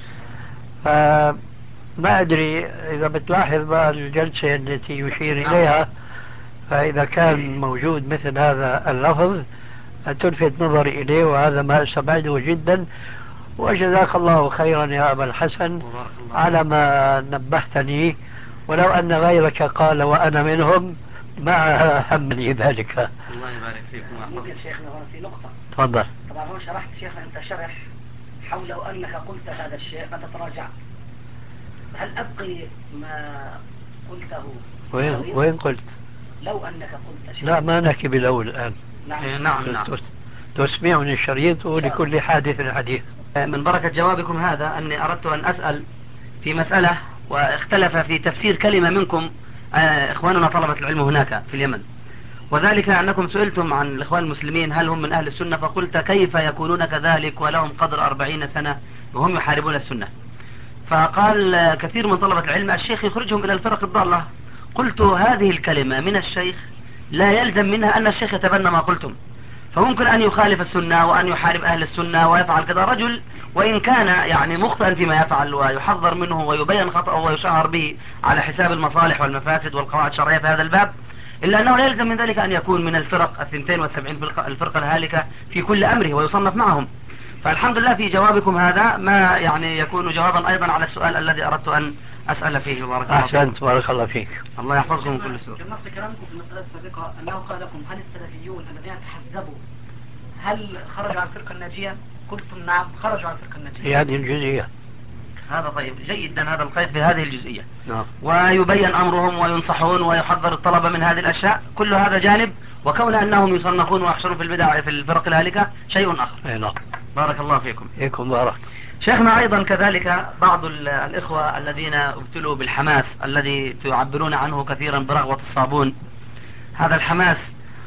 فما أدري إذا بتلاحظ بقى الجلسة التي يشير إليها، فإذا كان موجود مثل هذا اللفظ تلفت نظري إليه، وهذا ما أستبعده جدا. وجزاك الله خيرا يا أبا الحسن على ما نبهتني، ولو أن غيرك قال وأنا منهم ما همني ذلك. الله يبارك فيكم. ممكن شيخنا هنا في نقطة. تفضل. طبعا هو شرحت شيخنا أنت شرح حول أنك قلت هذا الشيء فتتراجع، هل أبقي ما قلته؟ وين قلت؟ لو أنك قلت شيء. لا ما نحكي بالأول الآن. نعم. تسمعني الشريط ولكل حادث حديث. من بركة جوابكم هذا أني أردت أن أسأل في مسألة، واختلف في تفسير كلمة منكم إخواننا طلبة العلم هناك في اليمن، وذلك أنكم سئلتم عن الإخوان المسلمين هل هم من أهل السنة، فقلت كيف يكونون كذلك ولهم قدر 40 سنة وهم يحاربون السنة. فقال كثير من طلبة العلم الشيخ يخرجهم إلى الفرق الضالة. قلت هذه الكلمة من الشيخ لا يلزم منها أن الشيخ يتبنى ما قلتم، فممكن أن يخالف السنة وأن يحارب أهل السنة ويفعل كذا رجل، وإن كان يعني مخطئا فيما يفعل ويحذر منه ويبين خطأه ويشهر به على حساب المصالح والمفاسد والقواعد الشرعية في هذا الباب، إلا أنه لا يلزم من ذلك أن يكون من الفرق 72 الفرقة الهالكة في كل أمره ويصنف معهم. فالحمد لله في جوابكم هذا ما يعني يكون جوابا أيضا على السؤال الذي أردت أن أسأل فيه. بارك الله فيك. أحسنت، بارك الله فيك. الله يحفظكم من كل سوء. كما كلامكم في المسألة السابقة أنه قال لكم هل السلفيون الذين تحزبوا هل خرجوا عن الفرقة الناجية؟ قلتم نعم خرجوا عن الفرقة الناجية. في هذه الجزئية. هذا طيب جيدا، هذا القيد في هذه الجزئية. نعم. ويبين أمرهم وينصحون ويحذر الطلبة من هذه الأشياء، كل هذا جانب، وكون أنهم يصنفون ويحشرون في البدع في الفرق الهالكة شيء آخر. أي نعم. بارك الله فيكم. فيكم بارك. شيخنا أيضا كذلك بعض الإخوة الذين ابتلوا بالحماس الذي تعبرون عنه كثيرا برغوة الصابون، هذا الحماس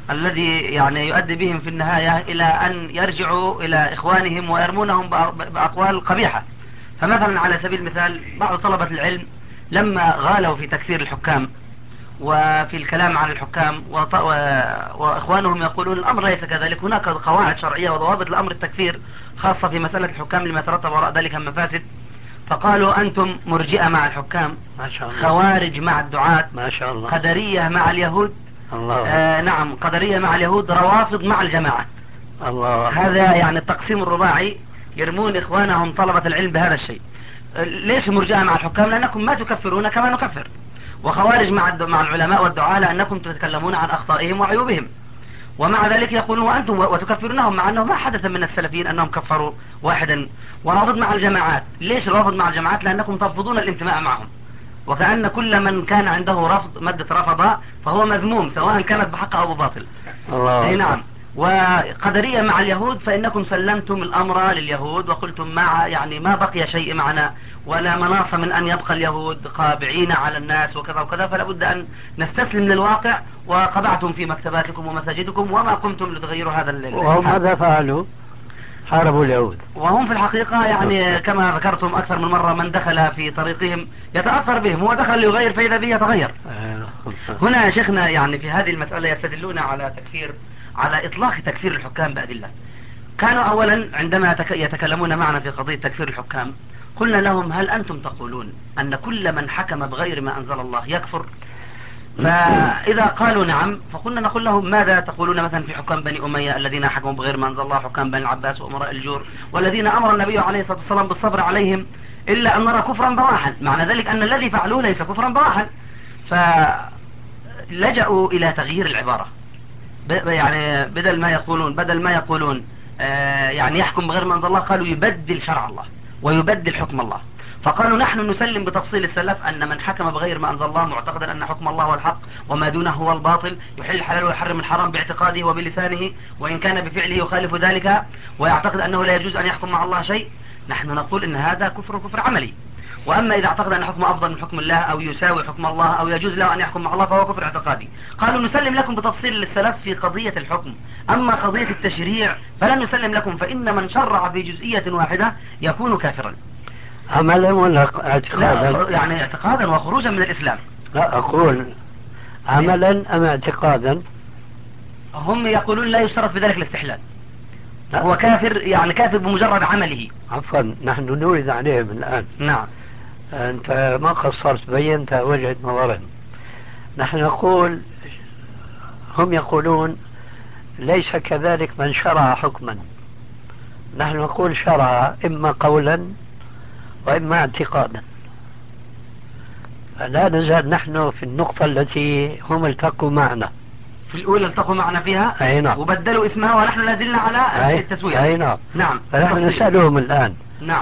الذي يعني يؤدي بهم في النهاية إلى أن يرجعوا إلى إخوانهم ويرمونهم بأقوال قبيحة. فمثلا على سبيل المثال بعض طلبة العلم لما غالوا في تكفير الحكام وفي الكلام عن الحكام وإخوانهم يقولون الأمر ليس كذلك، هناك قواعد شرعية وضوابط لأمر التكفير خاصة في مسألة الحكام لما يترتب وراء ذلك من مفاسد. فقالوا أنتم مرجئة مع الحكام، ما شاء الله. خوارج مع الدعاة، ما شاء الله. قدرية مع اليهود. الله. نعم، قدرية مع اليهود، روافض مع الجماعة. الله. هذا يعني التقسيم الرباعي، يرمون إخوانهم طلبة العلم بهذا الشيء. ليش مرجئة مع الحكام؟ لأنكم ما تكفرون كما نكفر. وخوارج مع العلماء والدعاة لأنكم تتكلمون عن أخطائهم وعيوبهم، ومع ذلك يقولون وأنتم وتكفرونهم، مع أنه ما حدث من السلفيين أنهم كفروا واحدا. ورافض مع الجماعات. ليش رافض مع الجماعات؟ لأنكم ترفضون الانتماء معهم، وكأن كل من كان عنده رفض مادة رفض فهو مذموم سواء كانت بحق أو بباطل. الله. أي نعم. وقدرية مع اليهود فإنكم سلمتم الأمر لليهود وقلتم يعني ما بقي شيء معنا ولا مناص من أن يبقى اليهود قابعين على الناس وكذا وكذا، فلا بد أن نستسلم للواقع. وقبعتم في مكتباتكم ومساجدكم وما قمتم لتغيروا هذا وهم ماذا فعلوا؟ حاربوا اليهود. وهم في الحقيقة يعني كما ذكرتم أكثر من مرة، من دخل في طريقهم يتأثر بهم، هو دخل ليغير فإذا به يتغير. هنا يا شيخنا يعني في هذه المسألة يستدلون على إطلاق تكفير الحكام بأدلة. كانوا أولا عندما يتكلمون معنا في قضية تكفير الحكام قلنا لهم هل أنتم تقولون أن كل من حكم بغير ما أنزل الله يكفر؟ فإذا قالوا نعم فقلنا نقول لهم ماذا تقولون مثلا في حكام بني أمية الذين حكموا بغير ما أنزل الله، حكام بني العباس وأمراء الجور، والذين أمر النبي عليه الصلاة والسلام بالصبر عليهم إلا أن نرى كفرا بواحا، معنى ذلك أن الذي فعلوه ليس كفرا بواحا. فلجأوا إلى تغيير العبارة، يعني بدل ما يقولون يعني يحكم بغير ما أنزل الله، قالوا يبدل شرع الله ويبدل حكم الله. فقالوا نحن نسلم بتفصيل السلف أن من حكم بغير ما أنزل الله معتقدا أن حكم الله هو الحق وما دونه هو الباطل، يحل الحلال ويحرم الحرام باعتقاده وبلسانه وإن كان بفعله يخالف ذلك، ويعتقد أنه لا يجوز أن يحكم مع الله شيء، نحن نقول إن هذا كفر عملي. وأما إذا اعتقد أن حكم أفضل من حكم الله أو يساوي حكم الله أو يجوز له أن يحكم مع الله فهو كفر اعتقادي. قالوا نسلم لكم بتفصيل للسلف في قضية الحكم، أما قضية التشريع فلن نسلم لكم، فإن من شرع في جزئية واحدة يكون كافرا. عملا ولا اعتقادا؟ يعني اعتقادا وخروجا من الإسلام. لا، أقول عملا أم اعتقادا؟ هم يقولون لا يشترط في ذلك الاستحلال، هو كافر، يعني كافر بمجرد عمله. عفوا، نحن نورد عليهم الآن. نعم. أنت ما قصرت، بينت وجهة نظرهم. نحن نقول، هم يقولون ليس كذلك من شرع حكما، نحن نقول شرع إما قولا وإما اعتقادا. فلا نزال نحن في النقطة التي هم التقوا معنا في الأولى، التقوا معنا فيها. أي نعم. وبدلوا اسمها ونحن لازلنا على التسوية. أي نعم. نعم. فنحن نسألهم الآن. نعم.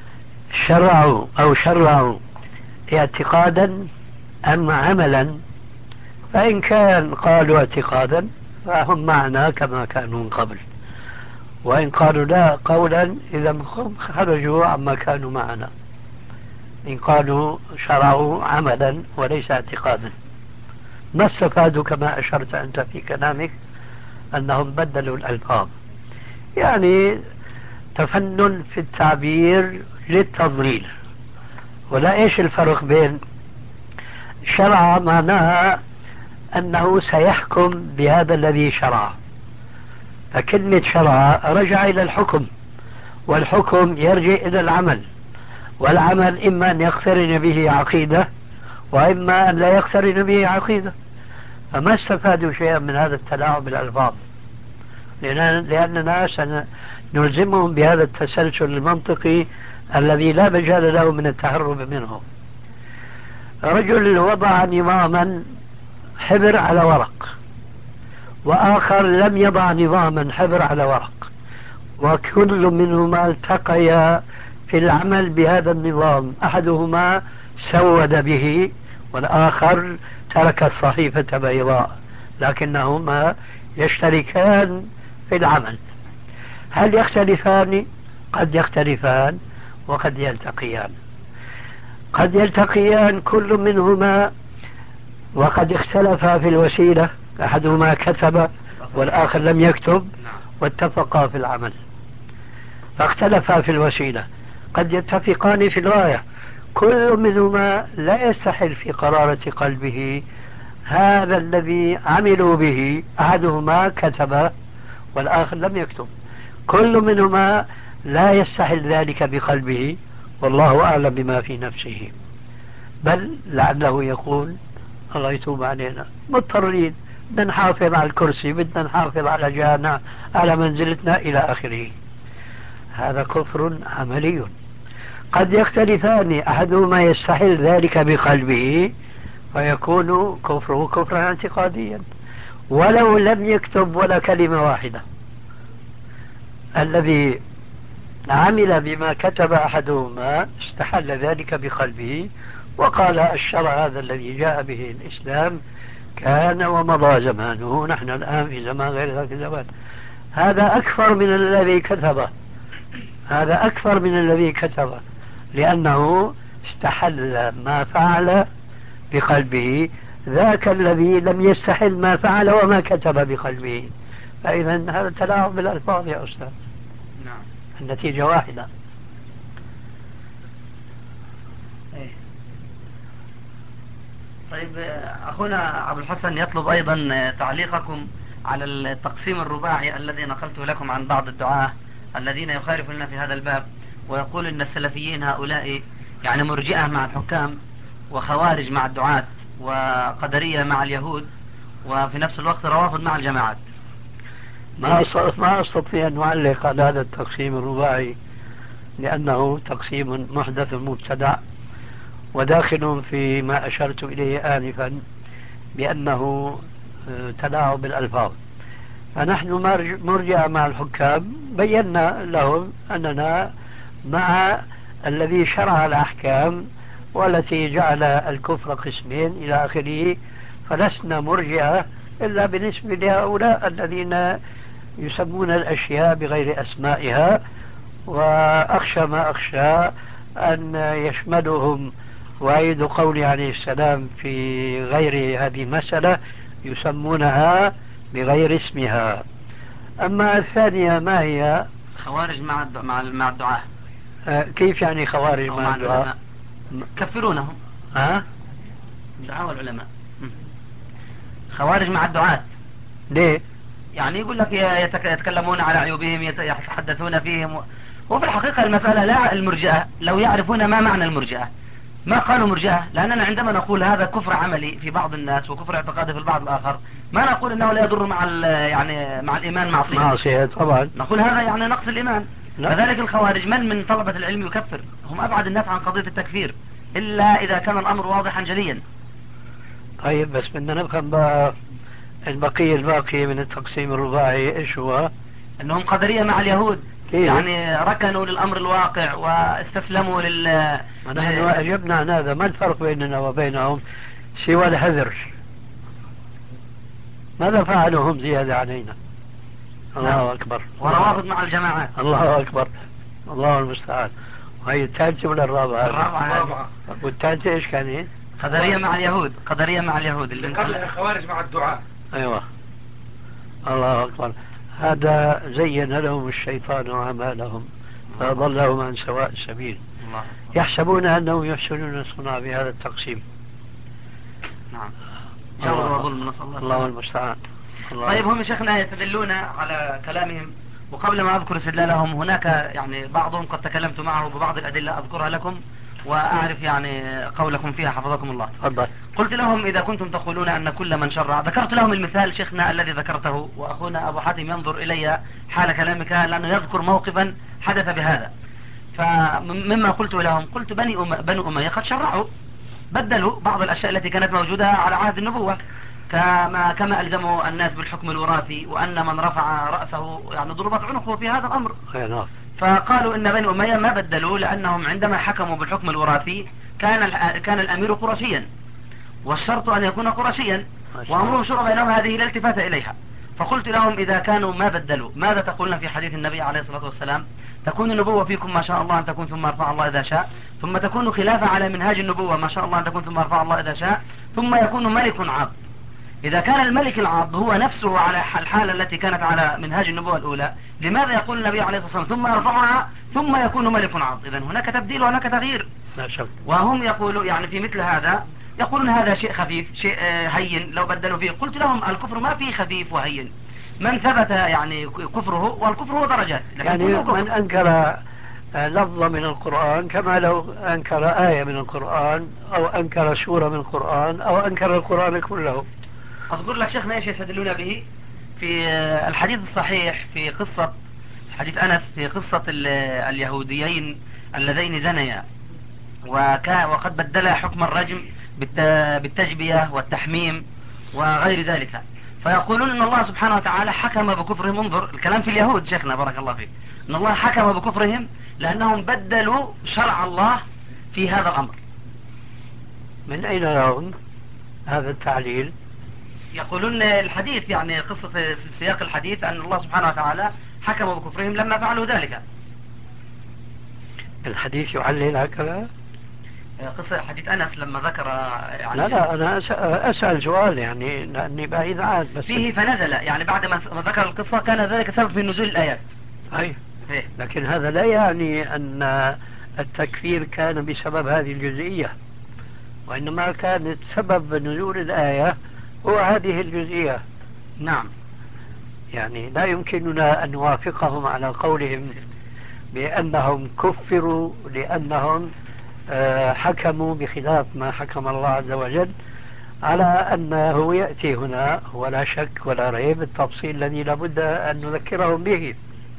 شرعوا اعتقادا أم عملا؟ فإن كان قالوا اعتقادا فهم معنا كما كانوا من قبل، وإن قالوا لا قولا إذا هم خرجوا عما كانوا معنا. إن قالوا شرعوا عملا وليس اعتقادا، ما استفادوا كما أشرت أنت في كلامك أنهم بدلوا الألفاظ، يعني تفنن في التعبير للتضليل. ولا إيش الفرق بين شرع معناها أنه سيحكم بهذا الذي شرع، فكلمة شرع رجع إلى الحكم، والحكم يرجع إلى العمل، والعمل إما أن يقترن به عقيدة وإما أن لا يقترن به عقيدة. فما استفادوا شيئا من هذا التلاعب بالألفاظ، لأننا سنلزمهم بهذا التسلسل المنطقي الذي لا مجال له من التهرب منه. رجل وضع نظاما حبر على ورق، وآخر لم يضع نظاما حبر على ورق، وكل منهما التقيا في العمل بهذا النظام، أحدهما سود به والآخر ترك الصحيفة بيضاء، لكنهما يشتركان في العمل. هل يختلفان؟ قد يختلفان وقد يلتقيان. قد يلتقيان كل منهما وقد اختلفا في الوسيلة، أحدهما كتب والآخر لم يكتب واتفقا في العمل، فاختلفا في الوسيلة. قد يتفقان في الغاية، كل منهما لا يستحل في قرارة قلبه هذا الذي عملوا به، أحدهما كتب والآخر لم يكتب، كل منهما لا يستحل ذلك بقلبه، والله أعلم بما في نفسه، بل لعله يقول الله يتوب علينا، مضطرين، بدنا نحافظ على الكرسي، بدنا نحافظ على جانا، على منزلتنا إلى آخره. هذا كفر عملي. قد يختلفان، أحدهما يستحل ذلك بقلبه فيكون كفره كفرا اعتقاديا ولو لم يكتب ولا كلمة واحدة. الذي عمل بما كتب أحدهما استحل ذلك بقلبه وقال الشرع هذا الذي جاء به الإسلام كان ومضى زمانه، نحن الآن في زمان غير ذاك الزمان. هذا أكثر من الذي كتبه، هذا أكثر من الذي كتبه، لأنه استحل ما فعل بقلبه، ذاك الذي لم يستحل ما فعل وما كتب بقلبه. فإذا هذا تلاعب بالألفاظ يا أستاذ. نعم. النتيجة واحدة. طيب أخونا أبو الحسن يطلب أيضا تعليقكم على التقسيم الرباعي الذي نقلته لكم عن بعض الدعاة الذين يخالفون في هذا الباب، ويقول أن السلفيين هؤلاء يعني مرجئة مع الحكام، وخوارج مع الدعاة، وقدرية مع اليهود، وفي نفس الوقت روافض مع الجماعات. ما أستطيع أن أعلق على هذا التقسيم الرباعي لأنه تقسيم محدث مبتدع وداخل فيما أشرت إليه آنفا بأنه تلاعب بالألفاظ. فنحن مرجع مع الحكام، بينا لهم أننا مع الذي شرع الأحكام والتي جعل الكفر قسمين إلى آخره، فلسنا مرجعة إلا بالنسبة لهؤلاء الذين يسمون الأشياء بغير أسمائها، وأخشى ما أخشى أن يشملهم وأيد قولي عليه السلام في غير هذه المسألة يسمونها بغير اسمها. أما الثانية ما هي؟ خوارج مع الدعاة. كيف يعني خوارج مع الدعاة؟ كفرونهم. الدعاة والعلماء خوارج مع الدعاة. ليه؟ يعني يقول لك يتكلمون على عيوبهم، يتحدثون فيهم، وفي الحقيقة المسألة لا المرجئة لو يعرفون ما معنى المرجئة ما قالوا مرجئة، لأننا عندما نقول هذا كفر عملي في بعض الناس وكفر اعتقادي في البعض الآخر ما نقول انه لا يضر يعني مع الإيمان معصية طبعا، نقول هذا يعني نقص الإيمان. كذلك الخوارج من طلبة العلم يكفر، هم أبعد الناس عن قضية التكفير إلا إذا كان الأمر واضحا جليا. طيب بس بدنا نفهم بقى الباقي من التقسيم الرباعي ايش هو؟ انهم قدرية مع اليهود. يعني ركنوا للأمر الواقع واستسلموا نحن أجبنا عن هذا. ما الفرق بيننا وبينهم سوى الحذر؟ ماذا فعلوا هم زيادة علينا؟ الله أكبر. وروافض مع الجماعات. الله أكبر، الله المستعان. وهي الثالثة ولا الرابعة؟ الرابعة. والثالثة ايش كانت؟ قدرية مع اليهود. قدرية مع اليهود اللي قبلها خوارج مع الدعاء. أيوة، الله أكبر. هذا زين لهم الشيطان أعمالهم فأضلهم عن سواء السبيل. يحسبون أنهم يحسنون صنعا بهذا التقسيم. نعم. جور وظلم، نسأل الله المستعان. طيب هم شيخنا يستدلون على كلامهم، وقبل ما أذكر استدلالهم هناك يعني بعضهم قد تكلمت معه ببعض الأدلة أذكرها لكم وأعرف يعني قولكم فيها حفظكم الله. تفضل. قلت لهم إذا كنتم تقولون أن كل من شرع، ذكرت لهم المثال شيخنا الذي ذكرته، وأخونا أبو حاتم ينظر إلي حال كلامك لأنه يذكر موقفا حدث بهذا. فمما قلت لهم قلت بنو أمية قد شرعوا، بدلوا بعض الأشياء التي كانت موجودة على عهد النبوة، كما ألزموا الناس بالحكم الوراثي، وأن من رفع رأسه يعني ضربت عنقه في هذا الأمر. فقالوا إن بني أمية ما بدلوا لأنهم عندما حكموا بالحكم الوراثي كان الأمير قرشيا، والشرط أن يكون قرشيا، وأمرهم شورى بينهم هذه لا التفات إليها. فقلت لهم إذا كانوا ما بدلوا ماذا تقولون في حديث النبي عليه الصلاة والسلام تكون النبوة فيكم ما شاء الله أن تكون ثم يرفع الله إذا شاء، ثم تكون خلافة على منهاج النبوة ما شاء الله أن تكون ثم يرفع الله إذا شاء، ثم يكون ملك عاض. إذا كان الملك العاض هو نفسه على الحالة التي كانت على منهاج النبوة الأولى، لماذا يقول النبي عليه الصلاة والسلام ثم يرفعها ثم يكون ملك عاض؟ إذن هناك تبديل وهناك تغيير. لا شك. وهم يقولوا يعني في مثل هذا يقولون هذا شيء خفيف، شيء هين لو بدلوا فيه. قلت لهم الكفر ما فيه خفيف وهين، من ثبت يعني كفره، والكفر هو درجات. يعني من أنكر لفظة من القرآن كما لو أنكر آية من القرآن أو أنكر سورة من القرآن أو أنكر القرآن كله. أذكر لك شيخنا ايش يستدلون به في الحديث الصحيح في قصة حديث أنس، في قصة اليهوديين اللذين زنيا وقد بدلا حكم الرجم بالتجبية والتحميم وغير ذلك، فيقولون ان الله سبحانه وتعالى حكم بكفرهم. انظر الكلام في اليهود شيخنا بارك الله فيك، ان الله حكم بكفرهم لانهم بدلوا شرع الله في هذا الامر. من اين لهم هذا التعليل؟ يقولون الحديث يعني قصة في سياق الحديث ان الله سبحانه وتعالى حكم بكفرهم لما فعلوا ذلك. الحديث يعلل هكذا؟ قصة حديث أنس لما ذكر يعني لا أنا أسأل سؤال يعني لأني بعيد عنه بس فيه فنزل يعني بعد ما ذكر القصة كان ذلك سبب في نزول الآيات. أي لكن هذا لا يعني أن التكفير كان بسبب هذه الجزئية، وإنما كانت سبب نزول الآية هو هذه الجزئية. نعم. يعني لا يمكننا أن نوافقهم على قولهم بأنهم كفروا لأنهم حكموا بخلاف ما حكم الله عز وجل، على أنه يأتي هنا ولا شك ولا ريب التفصيل الذي لابد أن نذكرهم به.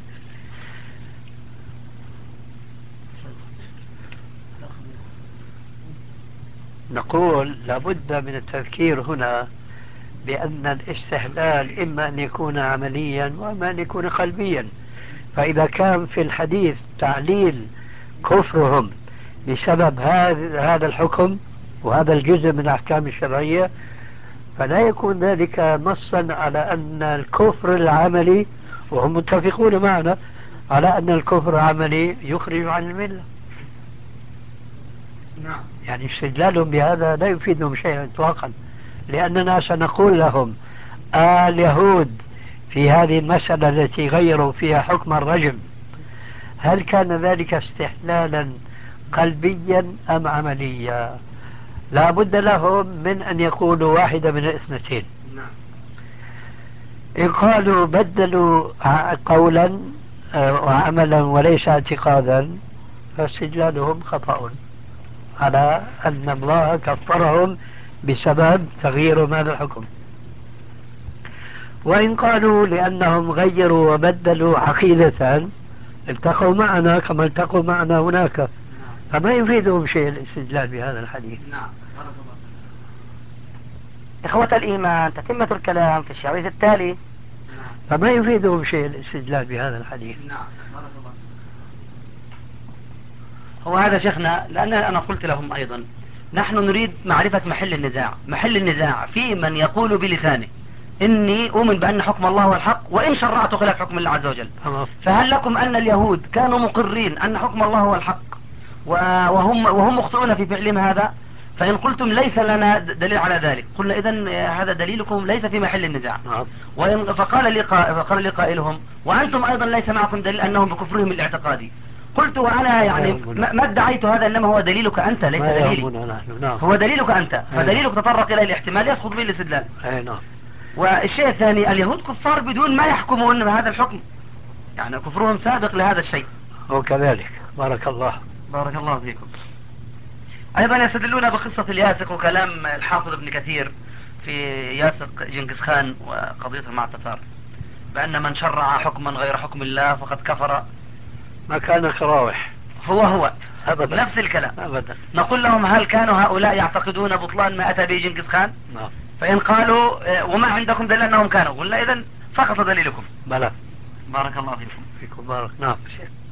نقول لابد من التذكير هنا بأن الاستحلال إما أن يكون عمليا وإما أن يكون قلبيا. فإذا كان في الحديث تعليل كفرهم بسبب هذا الحكم وهذا الجزء من الأحكام الشرعية، فلا يكون ذلك نصا على أن الكفر العملي، وهم متفقون معنا على أن الكفر العملي يخرج عن الملة. نعم. يعني استدلالهم بهذا لا يفيدهم شيئا إطلاقا، لأننا سنقول لهم اليهود في هذه المسألة التي غيروا فيها حكم الرجم هل كان ذلك استحلالا قلبيا أم عمليا؟ لا بد لهم من أن يقولوا واحدة من الاثنتين. إن قالوا بدلوا قولا وعملا وليس اعتقادا فاستدلالهم خطأ على أن الله كفرهم بسبب تغيير هذا الحكم. وإن قالوا لأنهم غيروا وبدلوا عقيدة التقوا معنا كما التقوا معنا هناك، فما يفيدهم شيء الاستدلال بهذا الحديث. نعم. إخوة الإيمان، تتمة الكلام في الشريط التالي. فما يفيدهم شيء الاستدلال بهذا الحديث. نعم. هو هذا شيخنا، لأن أنا قلت لهم أيضا نحن نريد معرفة محل النزاع. محل النزاع في من يقول بلسانه إني أؤمن بأن حكم الله هو الحق وإن شرعت خلاف حكم الله عز وجل. فهل لكم أن اليهود كانوا مقرين أن حكم الله هو الحق وهم مخطئون في فعلهم هذا؟ فإن قلتم ليس لنا دليل على ذلك قلنا إذن هذا دليلكم ليس في محل النزاع. فقال لي قائلهم وأنتم أيضا ليس معكم دليل أنهم بكفرهم الاعتقادي. قلت وأنا يعني ما ادعيت هذا، إنما هو دليلك أنت ليس دليلي. هو دليلك أنت، فدليلك تطرق إلى الاحتمال يسقط به الاستدلال. والشيء الثاني اليهود كفار بدون ما يحكمون بهذا الحكم، يعني كفرهم سابق لهذا الشيء. وكذلك بارك الله فيكم. أيضا يستدلون بقصة الياسق وكلام الحافظ ابن كثير في ياسق جنكيز خان وقضيته مع التتار، بأن من شرع حكما غير حكم الله فقد كفر. ما كان كراوح هو أبدا. نفس الكلام أبدا. نقول لهم هل كانوا هؤلاء يعتقدون بطلان ما أتى به جنكيز خان؟ نعم. فإن قالوا وما عندكم دليل أنهم كانوا، قلنا إذن فقط دليلكم. بلى. بارك الله فيكم. بارك. نعم.